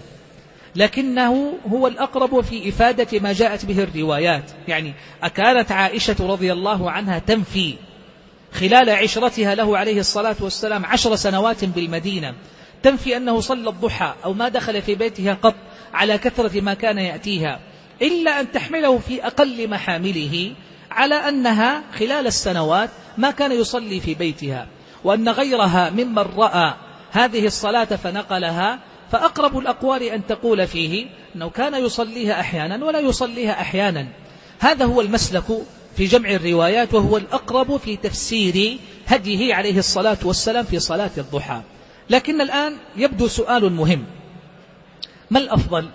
لكنه هو الأقرب في إفادة ما جاءت به الروايات. يعني أكانت عائشة رضي الله عنها تنفي خلال عشرتها له عليه الصلاة والسلام عشر سنوات بالمدينة، تنفي أنه صلى الضحى أو ما دخل في بيتها قط على كثرة ما كان يأتيها، إلا أن تحمله في أقل محامله على أنها خلال السنوات ما كان يصلي في بيتها، وأن غيرها ممن رأى هذه الصلاة فنقلها، فأقرب الأقوال أن تقول فيه أنه كان يصليها أحيانا ولا يصليها أحيانا. هذا هو المسلك في جمع الروايات، وهو الأقرب في تفسير هديه عليه الصلاة والسلام في صلاة الضحى. لكن الآن يبدو سؤال مهم: ما الأفضل؟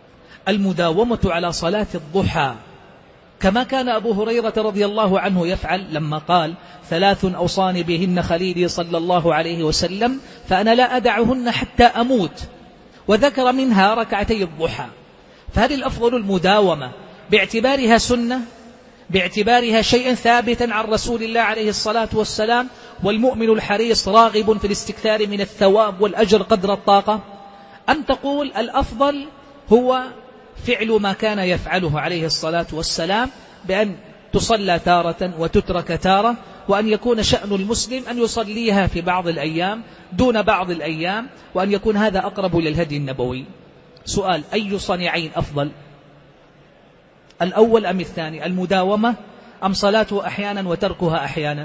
المداومة على صلاة الضحى كما كان أبو هريرة رضي الله عنه يفعل لما قال: ثلاث أوصاني بهن خليلي صلى الله عليه وسلم فأنا لا أدعهن حتى أموت، وذكر منها ركعتي الضحى. فهل الأفضل المداومة باعتبارها سنة، باعتبارها شيء ثابت عن رسول الله عليه الصلاة والسلام، والمؤمن الحريص راغب في الاستكثار من الثواب والأجر قدر الطاقة، أم تقول الأفضل هو فعل ما كان يفعله عليه الصلاة والسلام، بأن تصلى تارة وتترك تارة، وأن يكون شأن المسلم أن يصليها في بعض الأيام دون بعض الأيام، وأن يكون هذا أقرب للهدي النبوي. سؤال: أي صنيعين أفضل، الأول أم الثاني، المداومة أم صلاته أحيانا وتركها أحيانا؟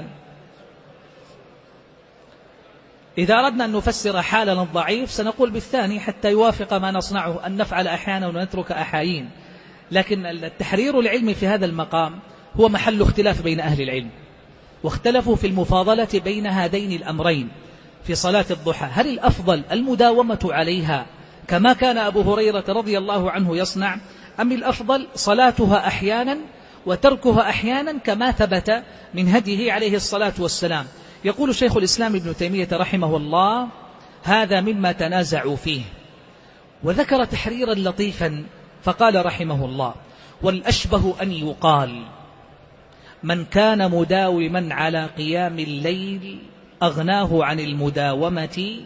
إذا أردنا أن نفسر حالنا الضعيف سنقول بالثاني حتى يوافق ما نصنعه، أن نفعل أحيانا ونترك أحايين. لكن التحرير العلمي في هذا المقام هو محل اختلاف بين أهل العلم، واختلفوا في المفاضلة بين هذين الأمرين في صلاة الضحى. هل الأفضل المداومة عليها كما كان أبو هريرة رضي الله عنه يصنع، أم الأفضل صلاتها أحيانا وتركها أحيانا كما ثبت من هديه عليه الصلاة والسلام؟ يقول شيخ الإسلام ابن تيمية رحمه الله: هذا مما تنازعوا فيه. وذكر تحريرا لطيفا فقال رحمه الله: والأشبه أن يقال من كان مداوما على قيام الليل أغناه عن المداومة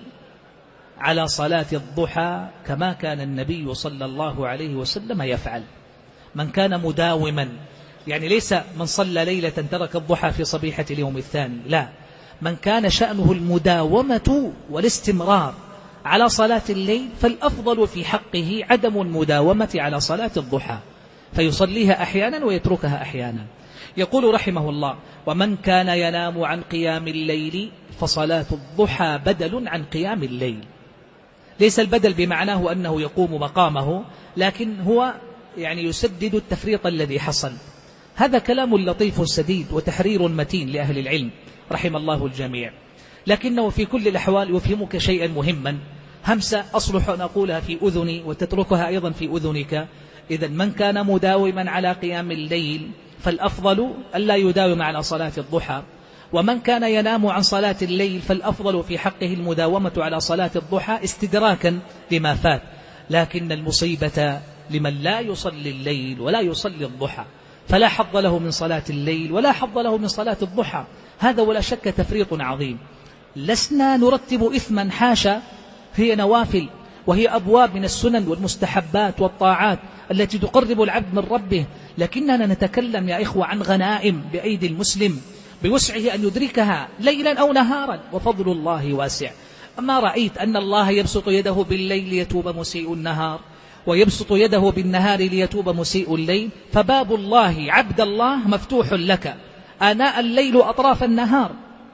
على صلاة الضحى كما كان النبي صلى الله عليه وسلم يفعل. من كان مداوما يعني ليس من صلى ليلة ترك الضحى في صبيحة اليوم الثاني، لا، من كان شأنه المداومة والاستمرار على صلاة الليل فالأفضل في حقه عدم المداومة على صلاة الضحى، فيصليها أحيانا ويتركها أحيانا. يقول رحمه الله: ومن كان ينام عن قيام الليل فصلاة الضحى بدل عن قيام الليل. ليس البدل بمعناه أنه يقوم مقامه، لكن هو يعني يسدد التفريط الذي حصل. هذا كلام لطيف سديد وتحرير متين لأهل العلم رحم الله الجميع، لكنه في كل الأحوال يفهمك شيئا مهما، همسة أصلح أن أقولها في أذني وتتركها أيضا في أذنك. إذا من كان مداوما على قيام الليل فالأفضل ألا يداوم على صلاة الضحى، ومن كان ينام عن صلاة الليل فالأفضل في حقه المداومة على صلاة الضحى استدراكا لما فات. لكن المصيبة لمن لا يصلي الليل ولا يصلي الضحى، فلا حظ له من صلاة الليل ولا حظ له من صلاة الضحى. هذا ولا شك تفريط عظيم. لسنا نرتب إثما، حاشا، هي نوافل وهي أبواب من السنن والمستحبات والطاعات التي تقرب العبد من ربه، لكننا نتكلم يا إخوة عن غنائم بأيدي المسلم بوسعه أن يدركها ليلا أو نهارا، وفضل الله واسع. أما رأيت أن الله يبسط يده بالليل ليتوب مسيء النهار، ويبسط يده بالنهار ليتوب مسيء الليل، فباب الله عبد الله مفتوح لك آناء الليل وأطراف النهار.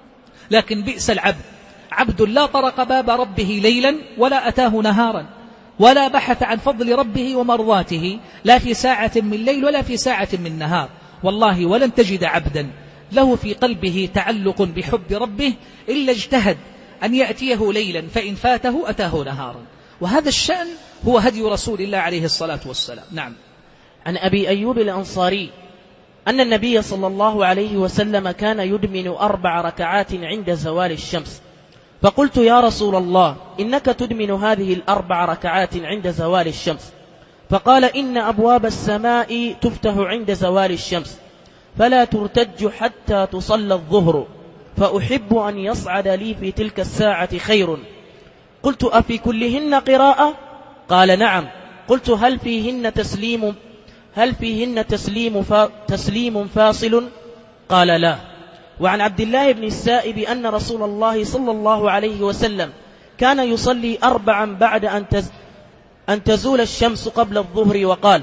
لكن بئس العبد، عبد لا طرق باب ربه ليلا ولا أتاه نهارا، ولا بحث عن فضل ربه ومرضاته لا في ساعة من ليل ولا في ساعة من نهار. والله ولن تجد عبدا له في قلبه تعلق بحب ربه إلا اجتهد أن يأتيه ليلا، فإن فاته أتاه نهارا. وهذا الشأن هو هدي رسول الله عليه الصلاة والسلام. نعم. عن أبي أيوب الأنصاري أن النبي صلى الله عليه وسلم كان يدمن أربع ركعات عند زوال الشمس، فقلت: يا رسول الله، إنك تدمن هذه الأربع ركعات عند زوال الشمس. فقال: إن أبواب السماء تفتح عند زوال الشمس، فلا ترتج حتى تصلى الظهر، فأحب أن يصعد لي في تلك الساعة خير. قلت: أفي كلهن قراءة؟ قال: نعم. قلت: هل فيهن تسليم هل فيهن تسليم, فا تسليم فاصل؟ قال: لا. وعن عبد الله بن السائب أن رسول الله صلى الله عليه وسلم كان يصلي أربعا بعد أن, تز أن تزول الشمس قبل الظهر، وقال: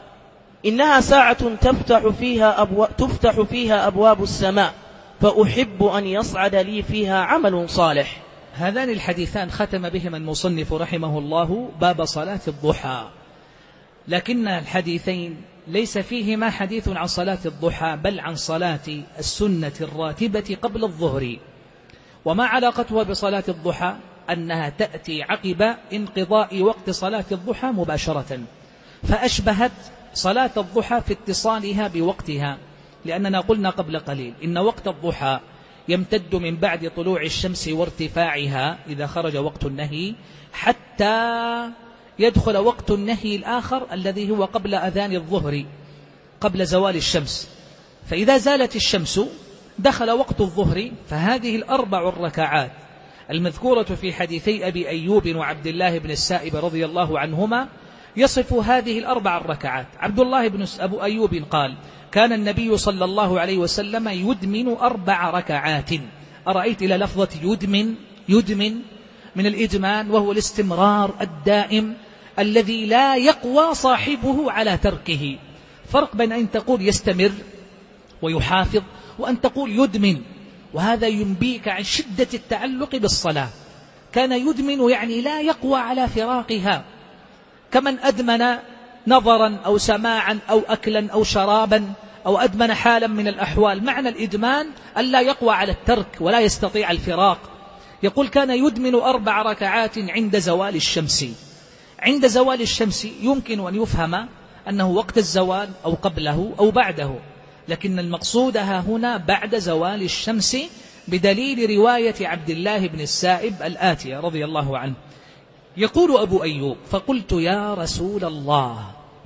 إنها ساعة تفتح فيها, أبو... تفتح فيها أبواب السماء، فأحب أن يصعد لي فيها عمل صالح. هذان الحديثان ختم بهما المصنف رحمه الله باب صلاة الضحى، لكن الحديثين ليس فيهما حديث عن صلاة الضحى، بل عن صلاة السنة الراتبة قبل الظهر. وما علاقتها بصلاة الضحى؟ أنها تأتي عقب انقضاء وقت صلاة الضحى مباشرة، فأشبهت صلاة الضحى في اتصالها بوقتها، لأننا قلنا قبل قليل إن وقت الضحى يمتد من بعد طلوع الشمس وارتفاعها إذا خرج وقت النهي حتى يدخل وقت النهي الآخر الذي هو قبل أذان الظهر، قبل زوال الشمس. فإذا زالت الشمس دخل وقت الظهر، فهذه الأربع الركعات المذكورة في حديثي أبي أيوب وعبد الله بن السائب رضي الله عنهما يصف هذه الأربع الركعات. عبد الله بن أبو أيوب قال كان النبي صلى الله عليه وسلم يدمن أربع ركعات. أرأيت إلى لفظة يدمن يدمن من الإدمان، وهو الاستمرار الدائم الذي لا يقوى صاحبه على تركه. فرق بين أن تقول يستمر ويحافظ وأن تقول يدمن، وهذا ينبيك عن شدة التعلق بالصلاة. كان يدمن يعني لا يقوى على فراقها، كمن أدمن نظرا أو سماعا أو أكلا أو شرابا أو أدمن حالا من الأحوال. معنى الإدمان أن لا يقوى على الترك ولا يستطيع الفراق. يقول كان يدمن أربع ركعات عند زوال الشمس. عند زوال الشمس يمكن أن يفهم أنه وقت الزوال أو قبله أو بعده، لكن المقصود ها هنا بعد زوال الشمس، بدليل رواية عبد الله بن السائب الآتية رضي الله عنه. يقول أبو أيوب فقلت يا رسول الله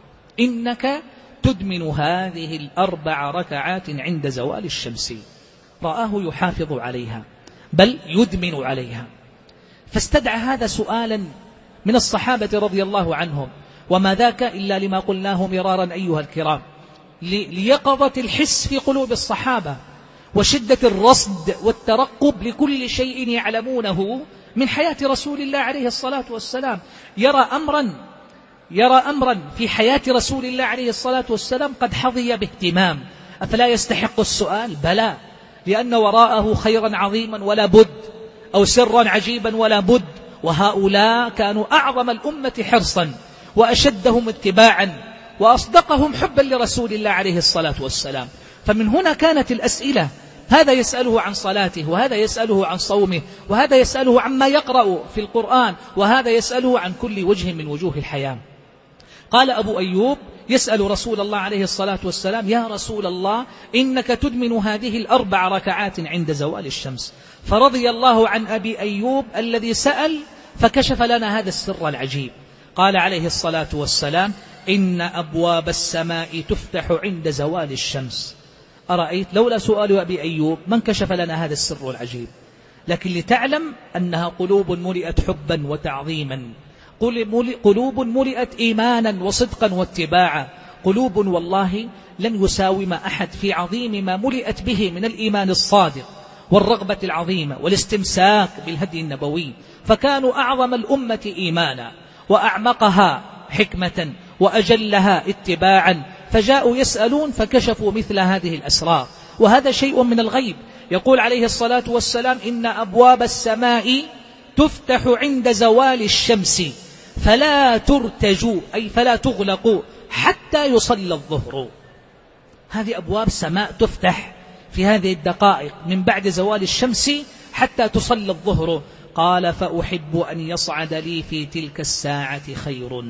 إنك تدمن هذه الأربع ركعات عند زوال الشمس. رآه يحافظ عليها بل يدمن عليها، فاستدعى هذا سؤالا من الصحابة رضي الله عنهم، وما ذاك إلا لما قلناه مرارا أيها الكرام، ليقظة الحس في قلوب الصحابة وشدة الرصد والترقب لكل شيء يعلمونه من حياة رسول الله عليه الصلاة والسلام. يرى أمرا يرى أمرا في حياة رسول الله عليه الصلاة والسلام قد حظي باهتمام، أفلا يستحق السؤال؟ بلى، لأن وراءه خيرا عظيما ولا بد، أو سرا عجيبا ولا بد. وهؤلاء كانوا أعظم الأمة حرصا وأشدهم اتباعا وأصدقهم حبا لرسول الله عليه الصلاة والسلام. فمن هنا كانت الأسئلة، هذا يسأله عن صلاته، وهذا يسأله عن صومه، وهذا يسأله عما يقرأ في القرآن، وهذا يسأله عن كل وجه من وجوه الحياة. قال أبو أيوب يسأل رسول الله عليه الصلاة والسلام يا رسول الله إنك تدمن هذه الأربع ركعات عند زوال الشمس. فرضي الله عن أبي أيوب الذي سأل فكشف لنا هذا السر العجيب. قال عليه الصلاة والسلام إن أبواب السماء تفتح عند زوال الشمس. أرأيت لولا سؤال أبي أيوب من كشف لنا هذا السر العجيب؟ لكن لتعلم أنها قلوب ملئت حبا وتعظيما، قلوب ملئت إيمانا وصدقا واتباعا، قلوب والله لن يساوم أحد في عظيم ما ملئت به من الإيمان الصادق والرغبة العظيمة والاستمساك بالهدي النبوي. فكانوا أعظم الأمة إيمانا وأعمقها حكمة وأجلها اتباعا، فجاءوا يسألون فكشفوا مثل هذه الأسرار، وهذا شيء من الغيب. يقول عليه الصلاة والسلام إن أبواب السماء تفتح عند زوال الشمس فلا ترتجوا، أي فلا تغلقوا حتى يصلى الظهر. هذه أبواب سماء تفتح في هذه الدقائق من بعد زوال الشمس حتى تصلى الظهر. قال فأحب أن يصعد لي في تلك الساعة خير.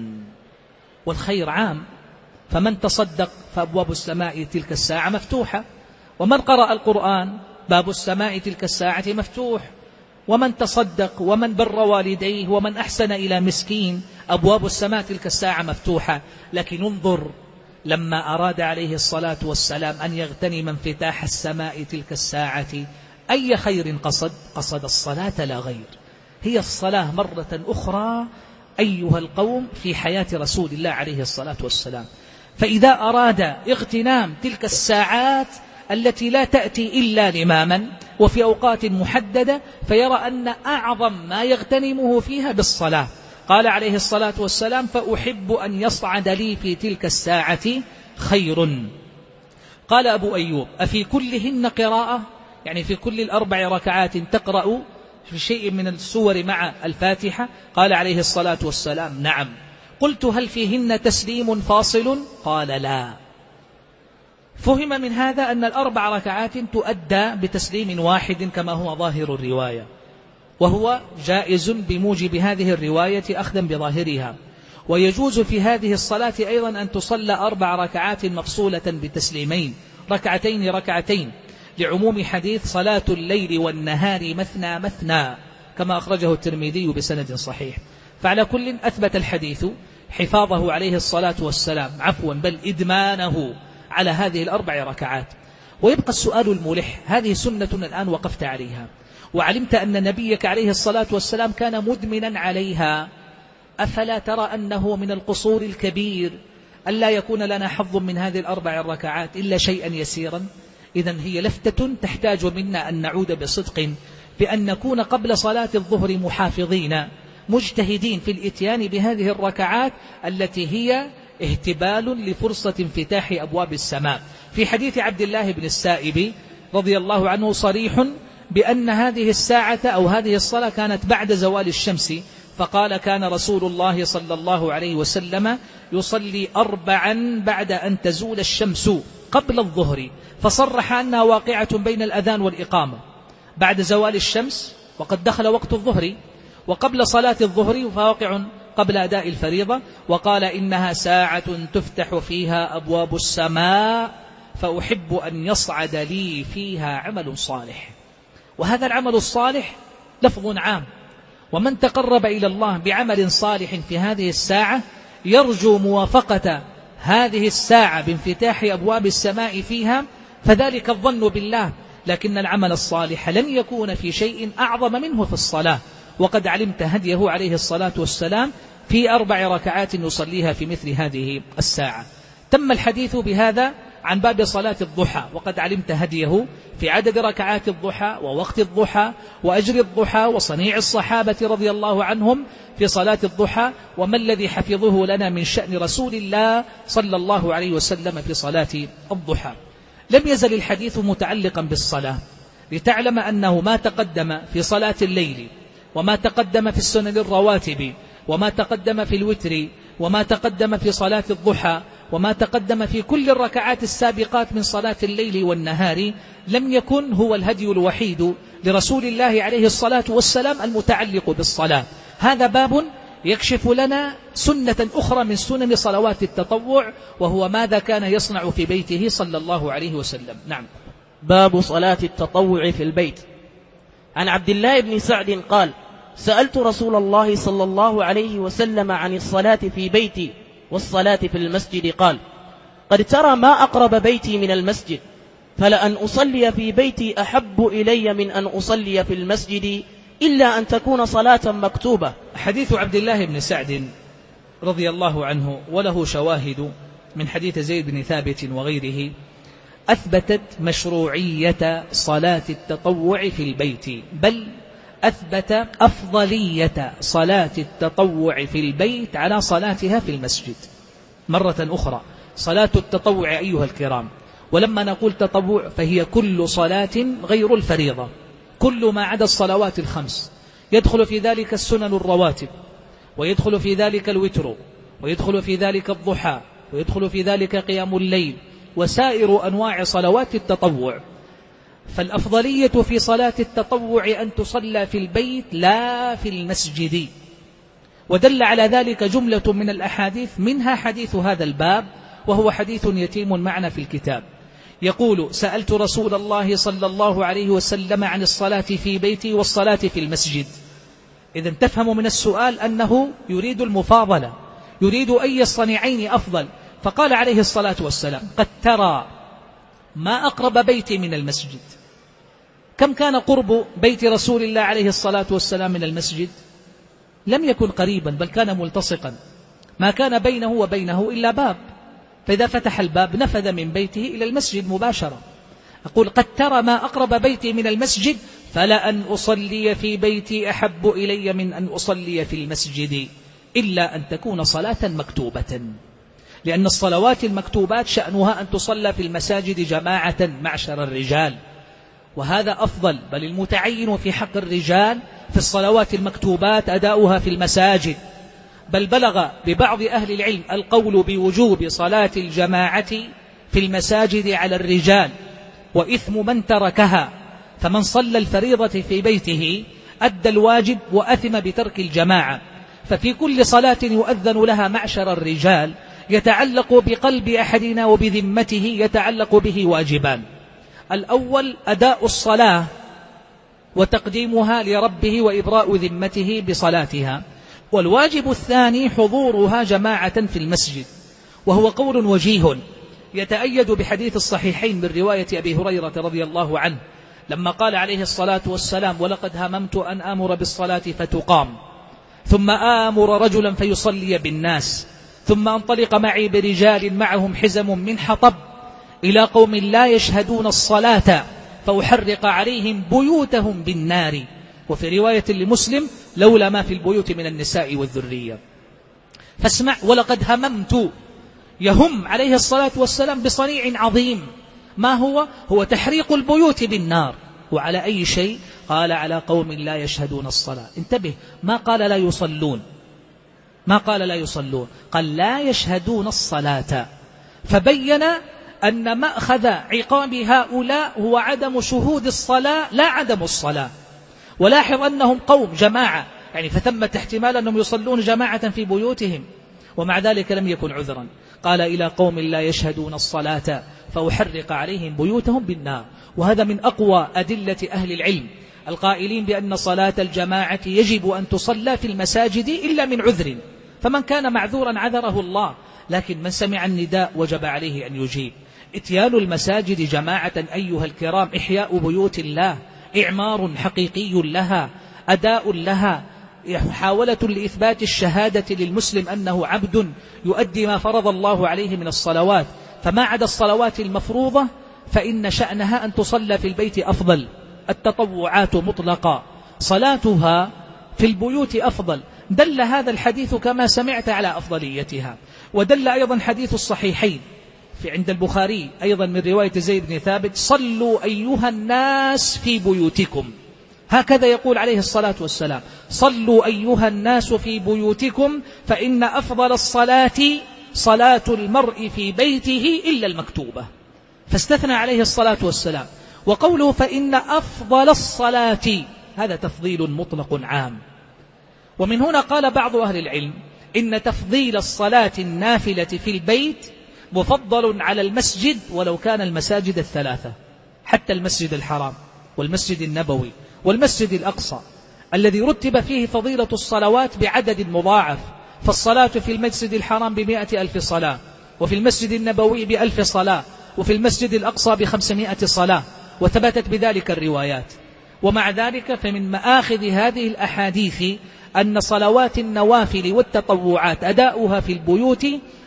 والخير عام، فمن تصدق فأبواب السماء تلك الساعة مفتوحة، ومن قرأ القرآن باب السماء تلك الساعة مفتوح، ومن تصدق ومن بر والديه ومن أحسن إلى مسكين أبواب السماء تلك الساعة مفتوحة. لكن انظر لما أراد عليه الصلاة والسلام أن يغتنم انفتاح السماء تلك الساعة أي خير قصد؟ قصد الصلاة لا غير. هي الصلاة مرة أخرى أيها القوم في حياة رسول الله عليه الصلاة والسلام. فإذا أراد اغتنام تلك الساعات التي لا تأتي إلا لماما وفي أوقات محددة، فيرى أن أعظم ما يغتنمه فيها بالصلاة. قال عليه الصلاة والسلام فأحب أن يصعد لي في تلك الساعة خير. قال أبو أيوب أفي كلهن قراءة؟ يعني في كل الأربع ركعات تقرأ في شيء من السور مع الفاتحة؟ قال عليه الصلاة والسلام نعم. قلت هل فيهن تسليم فاصل؟ قال لا. فهم من هذا أن الأربع ركعات تؤدى بتسليم واحد كما هو ظاهر الرواية، وهو جائز بموجب هذه الرواية أخذا بظاهرها. ويجوز في هذه الصلاة أيضا أن تصلى أربع ركعات مفصولة بتسليمين، ركعتين ركعتين، لعموم حديث صلاة الليل والنهار مثنى مثنى كما أخرجه الترمذي بسند صحيح. فعلى كل أثبت الحديث حفاظه عليه الصلاة والسلام عفوا بل إدمانه على هذه الأربع ركعات. ويبقى السؤال الملح، هذه سنة الآن وقفت عليها وعلمت أن نبيك عليه الصلاة والسلام كان مدمنا عليها، أفلا ترى أنه من القصور الكبير ألا يكون لنا حظ من هذه الأربع الركعات إلا شيئا يسيرا؟ إذن هي لفتة تحتاج منا أن نعود بصدق بأن نكون قبل صلاة الظهر محافظين مجتهدين في الإتيان بهذه الركعات التي هي اهتبال لفرصة انفتاح أبواب السماء. في حديث عبد الله بن السائب رضي الله عنه صريح بأن هذه الساعة أو هذه الصلاة كانت بعد زوال الشمس، فقال كان رسول الله صلى الله عليه وسلم يصلي أربعا بعد أن تزول الشمس قبل الظهر، فصرح أنها واقعة بين الأذان والإقامة بعد زوال الشمس وقد دخل وقت الظهر، وقبل صلاة الظهر فواقع قبل أداء الفريضة، وقال إنها ساعة تفتح فيها أبواب السماء فأحب أن يصعد لي فيها عمل صالح. وهذا العمل الصالح لفظ عام، ومن تقرب إلى الله بعمل صالح في هذه الساعة يرجو موافقة هذه الساعة بانفتاح أبواب السماء فيها، فذلك الظن بالله. لكن العمل الصالح لن يكون في شيء أعظم منه في الصلاة، وقد علمت هديه عليه الصلاة والسلام في أربع ركعات يصليها في مثل هذه الساعة. تم الحديث بهذا عن باب صلاة الضحى، وقد علمت هديه في عدد ركعات الضحى ووقت الضحى وأجر الضحى وصنيع الصحابة رضي الله عنهم في صلاة الضحى، وما الذي حفظه لنا من شأن رسول الله صلى الله عليه وسلم في صلاة الضحى. لم يزل الحديث متعلقا بالصلاة، لتعلم أنه ما تقدم في صلاة الليل وما تقدم في السنن الرواتب وما تقدم في الوتر وما تقدم في صلاة الضحى وما تقدم في كل الركعات السابقات من صلاة الليل والنهار لم يكن هو الهدي الوحيد لرسول الله عليه الصلاة والسلام المتعلق بالصلاة. هذا باب يكشف لنا سنة أخرى من سنن صلوات التطوع، وهو ماذا كان يصنع في بيته صلى الله عليه وسلم. نعم. باب صلاة التطوع في البيت. عن عبد الله بن سعد قال: سألت رسول الله صلى الله عليه وسلم عن الصلاة في بيتي والصلاة في المسجد، قال: قد ترى ما أقرب بيتي من المسجد، فلأن أصلي في بيتي أحب إلي من أن أصلي في المسجد إلا أن تكون صلاة مكتوبة. حديث عبد الله بن سعد رضي الله عنه وله شواهد من حديث زيد بن ثابت وغيره أثبتت مشروعية صلاة التطوع في البيت، بل أثبت أفضلية صلاة التطوع في البيت على صلاتها في المسجد. مرة أخرى، صلاة التطوع أيها الكرام، ولما نقول تطوع فهي كل صلاة غير الفريضة، كل ما عدا الصلوات الخمس، يدخل في ذلك السنن الرواتب، ويدخل في ذلك الوتر، ويدخل في ذلك الضحى، ويدخل في ذلك قيام الليل، وسائر أنواع صلوات التطوع. فالأفضلية في صلاة التطوع أن تصلى في البيت لا في المسجد، ودل على ذلك جملة من الأحاديث، منها حديث هذا الباب، وهو حديث يتيم معنا في الكتاب. يقول: سألت رسول الله صلى الله عليه وسلم عن الصلاة في بيتي والصلاة في المسجد. إذن تفهم من السؤال أنه يريد المفاضلة، يريد أي الصنيعين أفضل، فقال عليه الصلاة والسلام: قد ترى ما أقرب بيتي من المسجد. كم كان قرب بيت رسول الله عليه الصلاة والسلام من المسجد؟ لم يكن قريبا، بل كان ملتصقا، ما كان بينه وبينه إلا باب، فإذا فتح الباب نفذ من بيته إلى المسجد مباشرة. أقول: قد ترى ما أقرب بيتي من المسجد، فلأن أصلي في بيتي أحب إلي من أن أصلي في المسجد إلا أن تكون صلاة مكتوبة، لأن الصلوات المكتوبات شأنها أن تصلى في المساجد جماعة معشر الرجال، وهذا أفضل، بل المتعين في حق الرجال في الصلوات المكتوبات أداؤها في المساجد، بل بلغ ببعض أهل العلم القول بوجوب صلاة الجماعة في المساجد على الرجال، وإثم من تركها، فمن صلى الفريضة في بيته أدى الواجب وأثم بترك الجماعة. ففي كل صلاة يؤذن لها معشر الرجال يتعلق بقلب أحدنا وبذمته يتعلق به واجبان: الأول أداء الصلاة وتقديمها لربه وإبراء ذمته بصلاتها، والواجب الثاني حضورها جماعة في المسجد. وهو قول وجيه يتأيد بحديث الصحيحين من رواية أبي هريرة رضي الله عنه لما قال عليه الصلاة والسلام: ولقد هممت أن آمر بالصلاة فتقام، ثم آمر رجلا فيصلي بالناس، ثم انطلق معي برجال معهم حزم من حطب إلى قوم لا يشهدون الصلاة فأحرق عليهم بيوتهم بالنار. وفي رواية لمسلم لولا ما في البيوت من النساء والذرية. فاسمع، ولقد هممت، يهم عليه الصلاة والسلام بصنيع عظيم. ما هو؟ هو تحريق البيوت بالنار. وعلى أي شيء؟ قال على قوم لا يشهدون الصلاة. انتبه، ما قال لا يصلون، ما قال لا يصلون، قال لا يشهدون الصلاة، فبين أن مأخذ عقاب هؤلاء هو عدم شهود الصلاة لا عدم الصلاة. ولاحظ أنهم قوم جماعة، يعني فثمة احتمال أنهم يصلون جماعة في بيوتهم، ومع ذلك لم يكن عذرا. قال إلى قوم لا يشهدون الصلاة فأحرق عليهم بيوتهم بالنار. وهذا من أقوى أدلة أهل العلم القائلين بأن صلاة الجماعة يجب أن تصلى في المساجد إلا من عذر، فمن كان معذورا عذره الله، لكن من سمع النداء وجب عليه أن يجيب. اتيان المساجد جماعة أيها الكرام إحياء بيوت الله، إعمار حقيقي لها، أداء لها، محاولة لإثبات الشهادة للمسلم أنه عبد يؤدي ما فرض الله عليه من الصلوات. فما عدا الصلوات المفروضة فإن شأنها أن تصلى في البيت أفضل. التطوعات مطلقة صلاتها في البيوت أفضل. دل هذا الحديث كما سمعت على أفضليتها. ودل أيضا حديث الصحيحين في عند البخاري أيضا من رواية زيد بن ثابت: صلوا أيها الناس في بيوتكم. هكذا يقول عليه الصلاة والسلام: صلوا أيها الناس في بيوتكم فإن أفضل الصلاة صلاة المرء في بيته إلا المكتوبة. فاستثنى عليه الصلاة والسلام. وقوله فإن أفضل الصلاة هذا تفضيل مطلق عام. ومن هنا قال بعض أهل العلم إن تفضيل الصلاة النافلة في البيت مفضل على المسجد ولو كان المساجد الثلاثة، حتى المسجد الحرام والمسجد النبوي والمسجد الأقصى الذي رتب فيه فضيلة الصلوات بعدد مضاعف. فالصلاة في المسجد الحرام بمائة ألف صلاة، وفي المسجد النبوي بألف صلاة، وفي المسجد الأقصى بخمسمائة صلاة، وثبتت بذلك الروايات. ومع ذلك فمن مآخذ هذه الأحاديث أن صلوات النوافل والتطوعات أداؤها في البيوت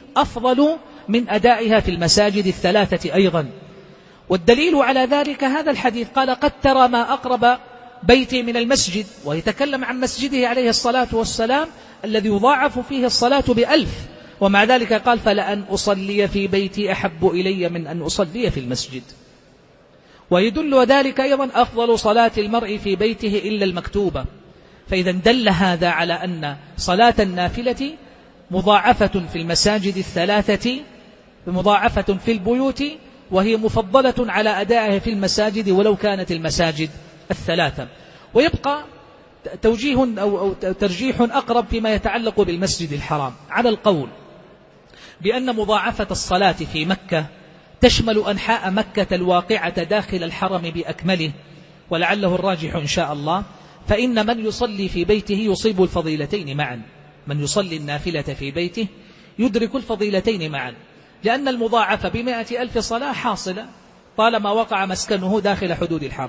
أفضل من أدائها في المساجد الثلاثة أيضا. والدليل على ذلك هذا الحديث، قال: قد ترى ما أقرب بيتي من المسجد، ويتكلم عن مسجده عليه الصلاة والسلام الذي يضاعف فيه الصلاة بألف، ومع ذلك قال: فلأن أصلي في بيتي أحب إلي من أن أصلي في المسجد. ويدل ذلك أيضا أفضل صلاة المرء في بيته إلا المكتوبة. فإذا دل هذا على أن صلاة النافلة مضاعفة في المساجد الثلاثة، مضاعفة في البيوت، وهي مفضلة على أدائها في المساجد ولو كانت المساجد الثلاثة. ويبقى توجيه أو ترجيح أقرب فيما يتعلق بالمسجد الحرام على القول بأن مضاعفة الصلاة في مكة تشمل أنحاء مكة الواقعة داخل الحرم بأكمله، ولعله الراجح إن شاء الله. فإن من يصلي في بيته يصيب الفضيلتين معا، من يصلي النافلة في بيته يدرك الفضيلتين معا، لأن المضاعفة بمائة ألف صلاة حاصلة طالما وقع مسكنه داخل حدود الحرم.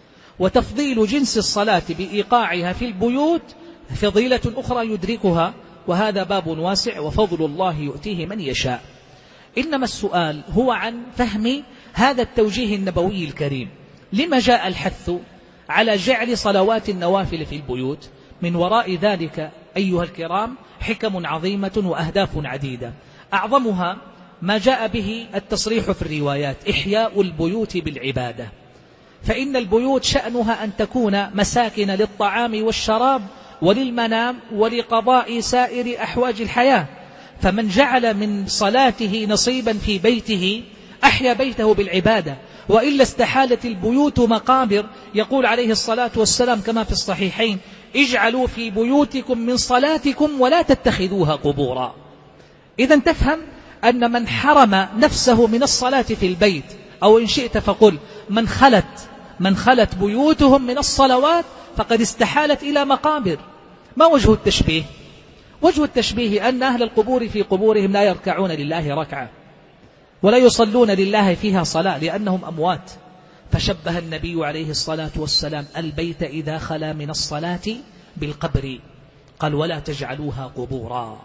وتفضيل جنس الصلاة بإيقاعها في البيوت فضيلة أخرى يدركها، وهذا باب واسع وفضل الله يؤتيه من يشاء. إنما السؤال هو عن فهم هذا التوجيه النبوي الكريم. لما جاء الحث على جعل صلوات النوافل في البيوت؟ من وراء ذلك أيها الكرام حكم عظيمة وأهداف عديدة، أعظمها ما جاء به التصريح في الروايات: إحياء البيوت بالعبادة. فإن البيوت شأنها أن تكون مساكن للطعام والشراب وللمنام ولقضاء سائر أحواج الحياة. فمن جعل من صلاته نصيبا في بيته أحيا بيته بالعبادة، وإلا استحالت البيوت مقابر. يقول عليه الصلاة والسلام كما في الصحيحين: اجعلوا في بيوتكم من صلاتكم ولا تتخذوها قبورا. إذن تفهم أن من حرم نفسه من الصلاة في البيت، أو إن شئت فقل من خلت من خلت بيوتهم من الصلوات، فقد استحالت إلى مقابر. ما وجه التشبيه؟ وجه التشبيه أن أهل القبور في قبورهم لا يركعون لله ركعة ولا يصلون لله فيها صلاة لأنهم أموات. فشبه النبي عليه الصلاة والسلام البيت إذا خلا من الصلاة بالقبر. قال ولا تجعلوها قبورا.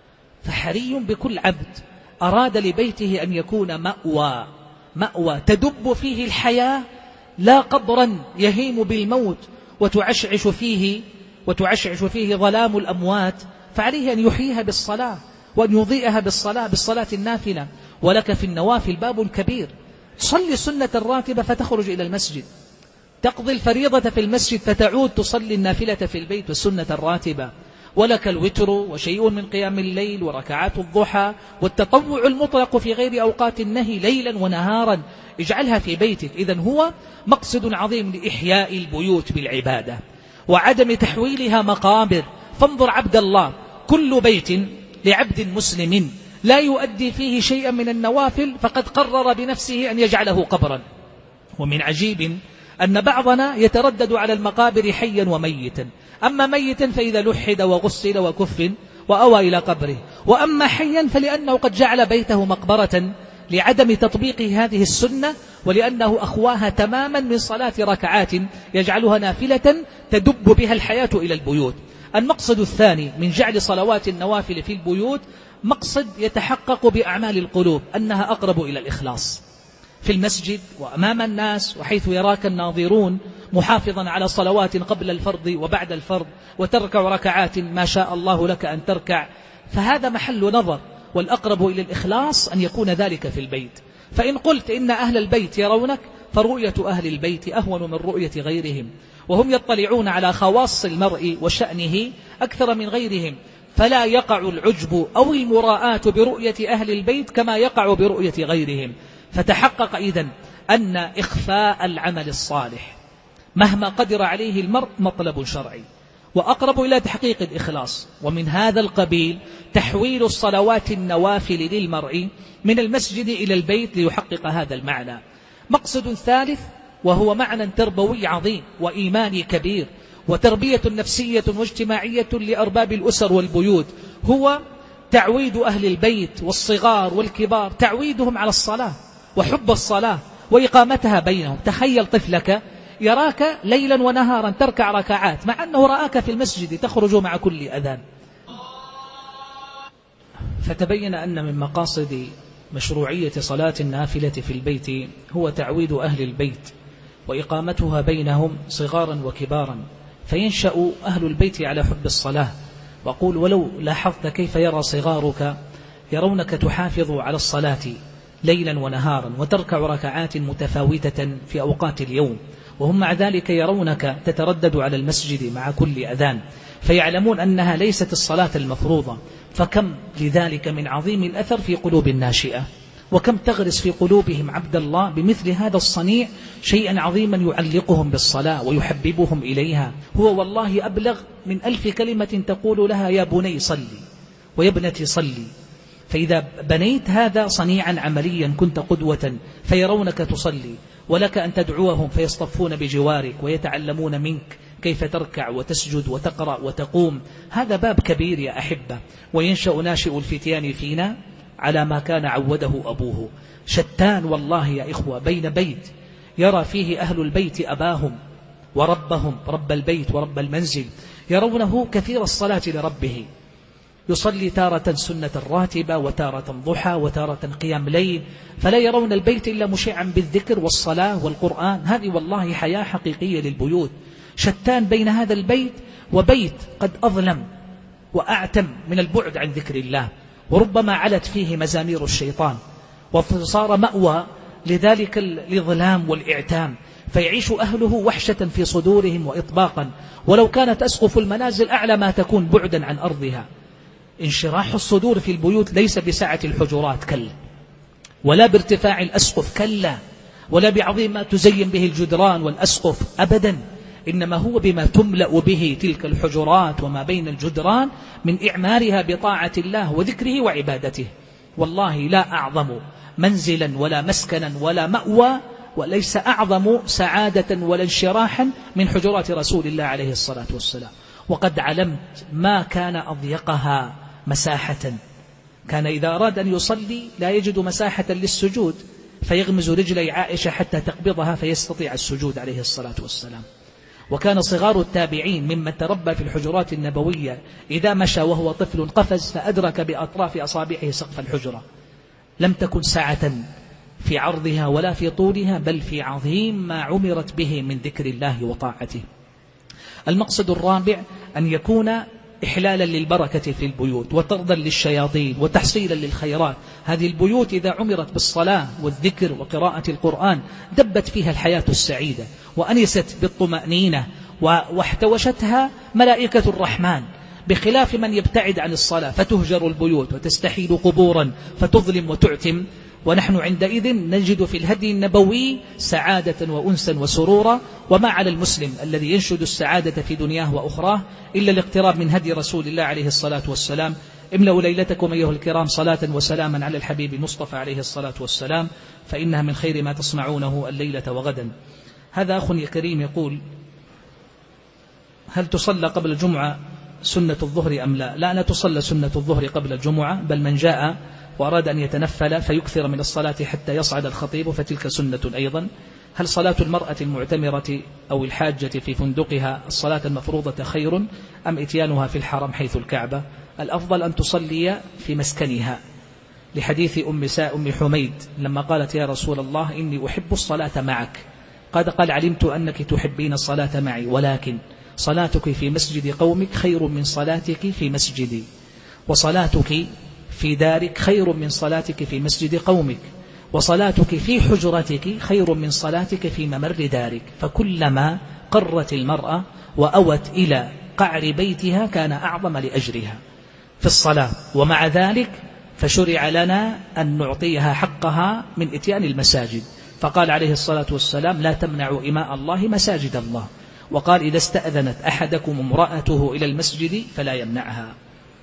فحري بكل عبد أراد لبيته أن يكون مأوى مأوى تدب فيه الحياة، لا قبرا يهيم بالموت وتعشعش فيه وتعشعش فيه ظلام الأموات، فعليه أن يحييها بالصلاة وأن يضيئها بالصلاة بالصلاة النافلة. ولك في النوافل باب كبير، تصلي سنة الراتبة فتخرج إلى المسجد، تقضي الفريضة في المسجد فتعود تصلي النافلة في البيت والسنة الراتبة. ولك الوتر وشيء من قيام الليل وركعات الضحى والتطوع المطلق في غير أوقات النهي ليلا ونهارا، اجعلها في بيتك. إذن هو مقصد عظيم لإحياء البيوت بالعبادة وعدم تحويلها مقابر. فانظر عبد الله، كل بيت لعبد مسلم لا يؤدي فيه شيئا من النوافل فقد قرر بنفسه أن يجعله قبرا. ومن عجيب أن بعضنا يتردد على المقابر حيا وميتا، أما ميتا فإذا لحد وغسل وكفن وأوى إلى قبره، وأما حيا فلأنه قد جعل بيته مقبرة لعدم تطبيق هذه السنة، ولأنه أخواها تماما من صلاة ركعات يجعلها نافلة تدب بها الحياة إلى البيوت. المقصد الثاني من جعل صلوات النوافل في البيوت مقصد يتحقق بأعمال القلوب، أنها أقرب إلى الإخلاص في المسجد وأمام الناس وحيث يراك الناظرون محافظا على صلوات قبل الفرض وبعد الفرض، وتركع ركعات ما شاء الله لك أن تركع، فهذا محل نظر. والأقرب إلى الإخلاص أن يكون ذلك في البيت. فإن قلت إن أهل البيت يرونك فرؤية أهل البيت أهون من رؤية غيرهم، وهم يطلعون على خواص المرء وشأنه أكثر من غيرهم، فلا يقع العجب أو المراءة برؤية أهل البيت كما يقع برؤية غيرهم. فتحقق إذن أن إخفاء العمل الصالح مهما قدر عليه المرء مطلب شرعي وأقرب إلى تحقيق الإخلاص. ومن هذا القبيل تحويل الصلوات النوافل للمرء من المسجد إلى البيت ليحقق هذا المعنى. مقصد ثالث وهو معنى تربوي عظيم وإيماني كبير وتربية نفسية واجتماعية لأرباب الأسر والبيوت، هو تعويد أهل البيت والصغار والكبار، تعويدهم على الصلاة وحب الصلاة وإقامتها بينهم. تخيل طفلك يراك ليلا ونهارا تركع ركعات مع أنه رآك في المسجد تخرج مع كل أذان. فتبين أن من مقاصد مشروعية صلاة النافلة في البيت هو تعويد أهل البيت وإقامتها بينهم صغارا وكبارا، فينشأ أهل البيت على حب الصلاة. وقول ولو لاحظت كيف يرى صغارك يرونك تحافظ على الصلاة ليلا ونهارا وتركع ركعات متفاوتة في أوقات اليوم، وهم مع ذلك يرونك تتردد على المسجد مع كل أذان، فيعلمون أنها ليست الصلاة المفروضة. فكم لذلك من عظيم الأثر في قلوب الناشئة، وكم تغرس في قلوبهم عبد الله بمثل هذا الصنيع شيئا عظيما يعلقهم بالصلاة ويحببهم إليها. هو والله أبلغ من ألف كلمة تقول لها يا بني صلي ويا ابنتي صلي. فإذا بنيت هذا صنيعا عمليا كنت قدوة فيرونك تصلي، ولك أن تدعوهم فيصطفون بجوارك ويتعلمون منك كيف تركع وتسجد وتقرأ وتقوم. هذا باب كبير يا أحبة، وينشأ ناشئ الفتيان فينا على ما كان عوده أبوه. شتان والله يا إخوة بين بيت يرى فيه أهل البيت أباهم وربهم رب البيت ورب المنزل، يرونه كثير الصلاة لربه، يصلي تارة سنة راتبة وتارة ضحى وتارة قيام ليل، فلا يرون البيت إلا مشعا بالذكر والصلاة والقرآن. هذه والله حياة حقيقية للبيوت. شتان بين هذا البيت وبيت قد أظلم وأعتم من البعد عن ذكر الله، وربما علت فيه مزامير الشيطان وصار مأوى لذلك الظلام والإعتام، فيعيش أهله وحشة في صدورهم وإطباقا، ولو كانت أسقف المنازل أعلى ما تكون بعدا عن أرضها. انشراح الصدور في البيوت ليس بسعة الحجرات كلا، ولا بارتفاع الأسقف كلا، ولا بعظيم ما تزين به الجدران والأسقف أبدا، إنما هو بما تملأ به تلك الحجرات وما بين الجدران من إعمارها بطاعة الله وذكره وعبادته. والله لا أعظم منزلا ولا مسكنا ولا مأوى، وليس أعظم سعادة ولا انشراحا من حجرات رسول الله عليه الصلاة والسلام. وقد علمت ما كان أضيقها مساحة، كان إذا أراد أن يصلي لا يجد مساحة للسجود فيغمز رجلي عائشة حتى تقبضها فيستطيع السجود عليه الصلاة والسلام. وكان صغار التابعين ممن تربى في الحجرات النبوية إذا مشى وهو طفل قفز فأدرك بأطراف أصابعه سقف الحجرة. لم تكن سعة في عرضها ولا في طولها، بل في عظيم ما عمرت به من ذكر الله وطاعته. المقصد الرابع أن يكون إحلالا للبركة في البيوت وطردا للشياطين وتحصيلا للخيرات. هذه البيوت إذا عمرت بالصلاة والذكر وقراءة القرآن دبت فيها الحياة السعيدة وأنست بالطمأنينة واحتوشتها ملائكة الرحمن، بخلاف من يبتعد عن الصلاة فتهجر البيوت وتستحيل قبورا فتظلم وتعتم. ونحن عندئذ نجد في الهدي النبوي سعادة وأنسا وسرورا. وما على المسلم الذي ينشد السعادة في دنياه وأخراه إلا الاقتراب من هدي رسول الله عليه الصلاة والسلام. املأوا ليلتكم أيها الكرام صلاة وسلاما على الحبيب المصطفى عليه الصلاة والسلام، فإنها من خير ما تصنعونه الليلة وغدا. هذا أخ كريم يقول: هل تصلى قبل الجمعة سنة الظهر أم لا؟ لا، لا تصلى سنة الظهر قبل الجمعة، بل من جاء وأراد أن يتنفل فيكثر من الصلاة حتى يصعد الخطيب فتلك سنة أيضا. هل صلاة المرأة المعتمرة أو الحاجة في فندقها الصلاة المفروضة خير أم إتيانها في الحرم حيث الكعبة؟ الأفضل أن تصلي في مسكنها، لحديث أم ساء أم حميد لما قالت: يا رسول الله إني أحب الصلاة معك. قد قال: علمت أنك تحبين الصلاة معي، ولكن صلاتك في مسجد قومك خير من صلاتك في مسجدي، وصلاتك في دارك خير من صلاتك في مسجد قومك، وصلاتك في حجرتك خير من صلاتك في ممر دارك. فكلما قرت المرأة وأوت إلى قعر بيتها كان أعظم لأجرها في الصلاة. ومع ذلك فشرع لنا أن نعطيها حقها من إتيان المساجد، فقال عليه الصلاة والسلام: لا تمنعوا إماء الله مساجد الله. وقال: إذا استأذنت أحدكم امرأته إلى المسجد فلا يمنعها.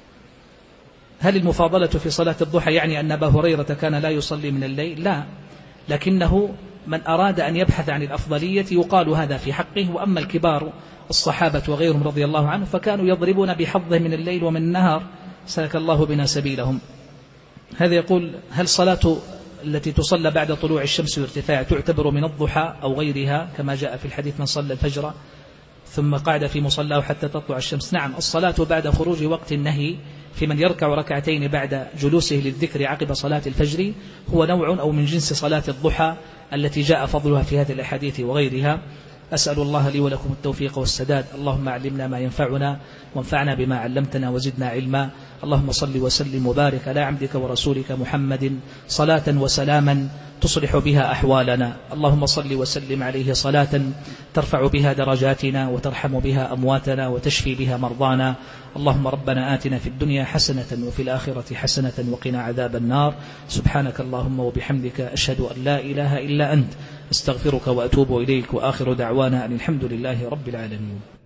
هل المفاضلة في صلاة الضحى يعني أن أبا هريرة كان لا يصلي من الليل؟ لا، لكنه من أراد أن يبحث عن الأفضلية يقال هذا في حقه. وأما الكبار الصحابة وغيرهم رضي الله عنه فكانوا يضربون بحظه من الليل ومن النهار، سلك الله بنا سبيلهم. هذا يقول: هل صلاة التي تصلى بعد طلوع الشمس وارتفاع تعتبر من الضحى أو غيرها كما جاء في الحديث من صلى الفجر ثم قعد في مصلاه حتى تطلع الشمس؟ نعم، الصلاة بعد خروج وقت النهي في من يركع ركعتين بعد جلوسه للذكر عقب صلاة الفجر هو نوع أو من جنس صلاة الضحى التي جاء فضلها في هذه الأحاديث وغيرها. أسأل الله لي ولكم التوفيق والسداد. اللهم علمنا ما ينفعنا وانفعنا بما علمتنا وزدنا علما. اللهم صل وسلم وبارك على عبدك ورسولك محمد صلاة وسلاما تصلح بها أحوالنا. اللهم صل وسلم عليه صلاة ترفع بها درجاتنا وترحم بها أمواتنا وتشفي بها مرضانا. اللهم ربنا آتنا في الدنيا حسنة وفي الآخرة حسنة وقنا عذاب النار. سبحانك اللهم وبحمدك أشهد أن لا إله إلا أنت، استغفرك وأتوب إليك، وآخر دعوانا أن الحمد لله رب العالمين.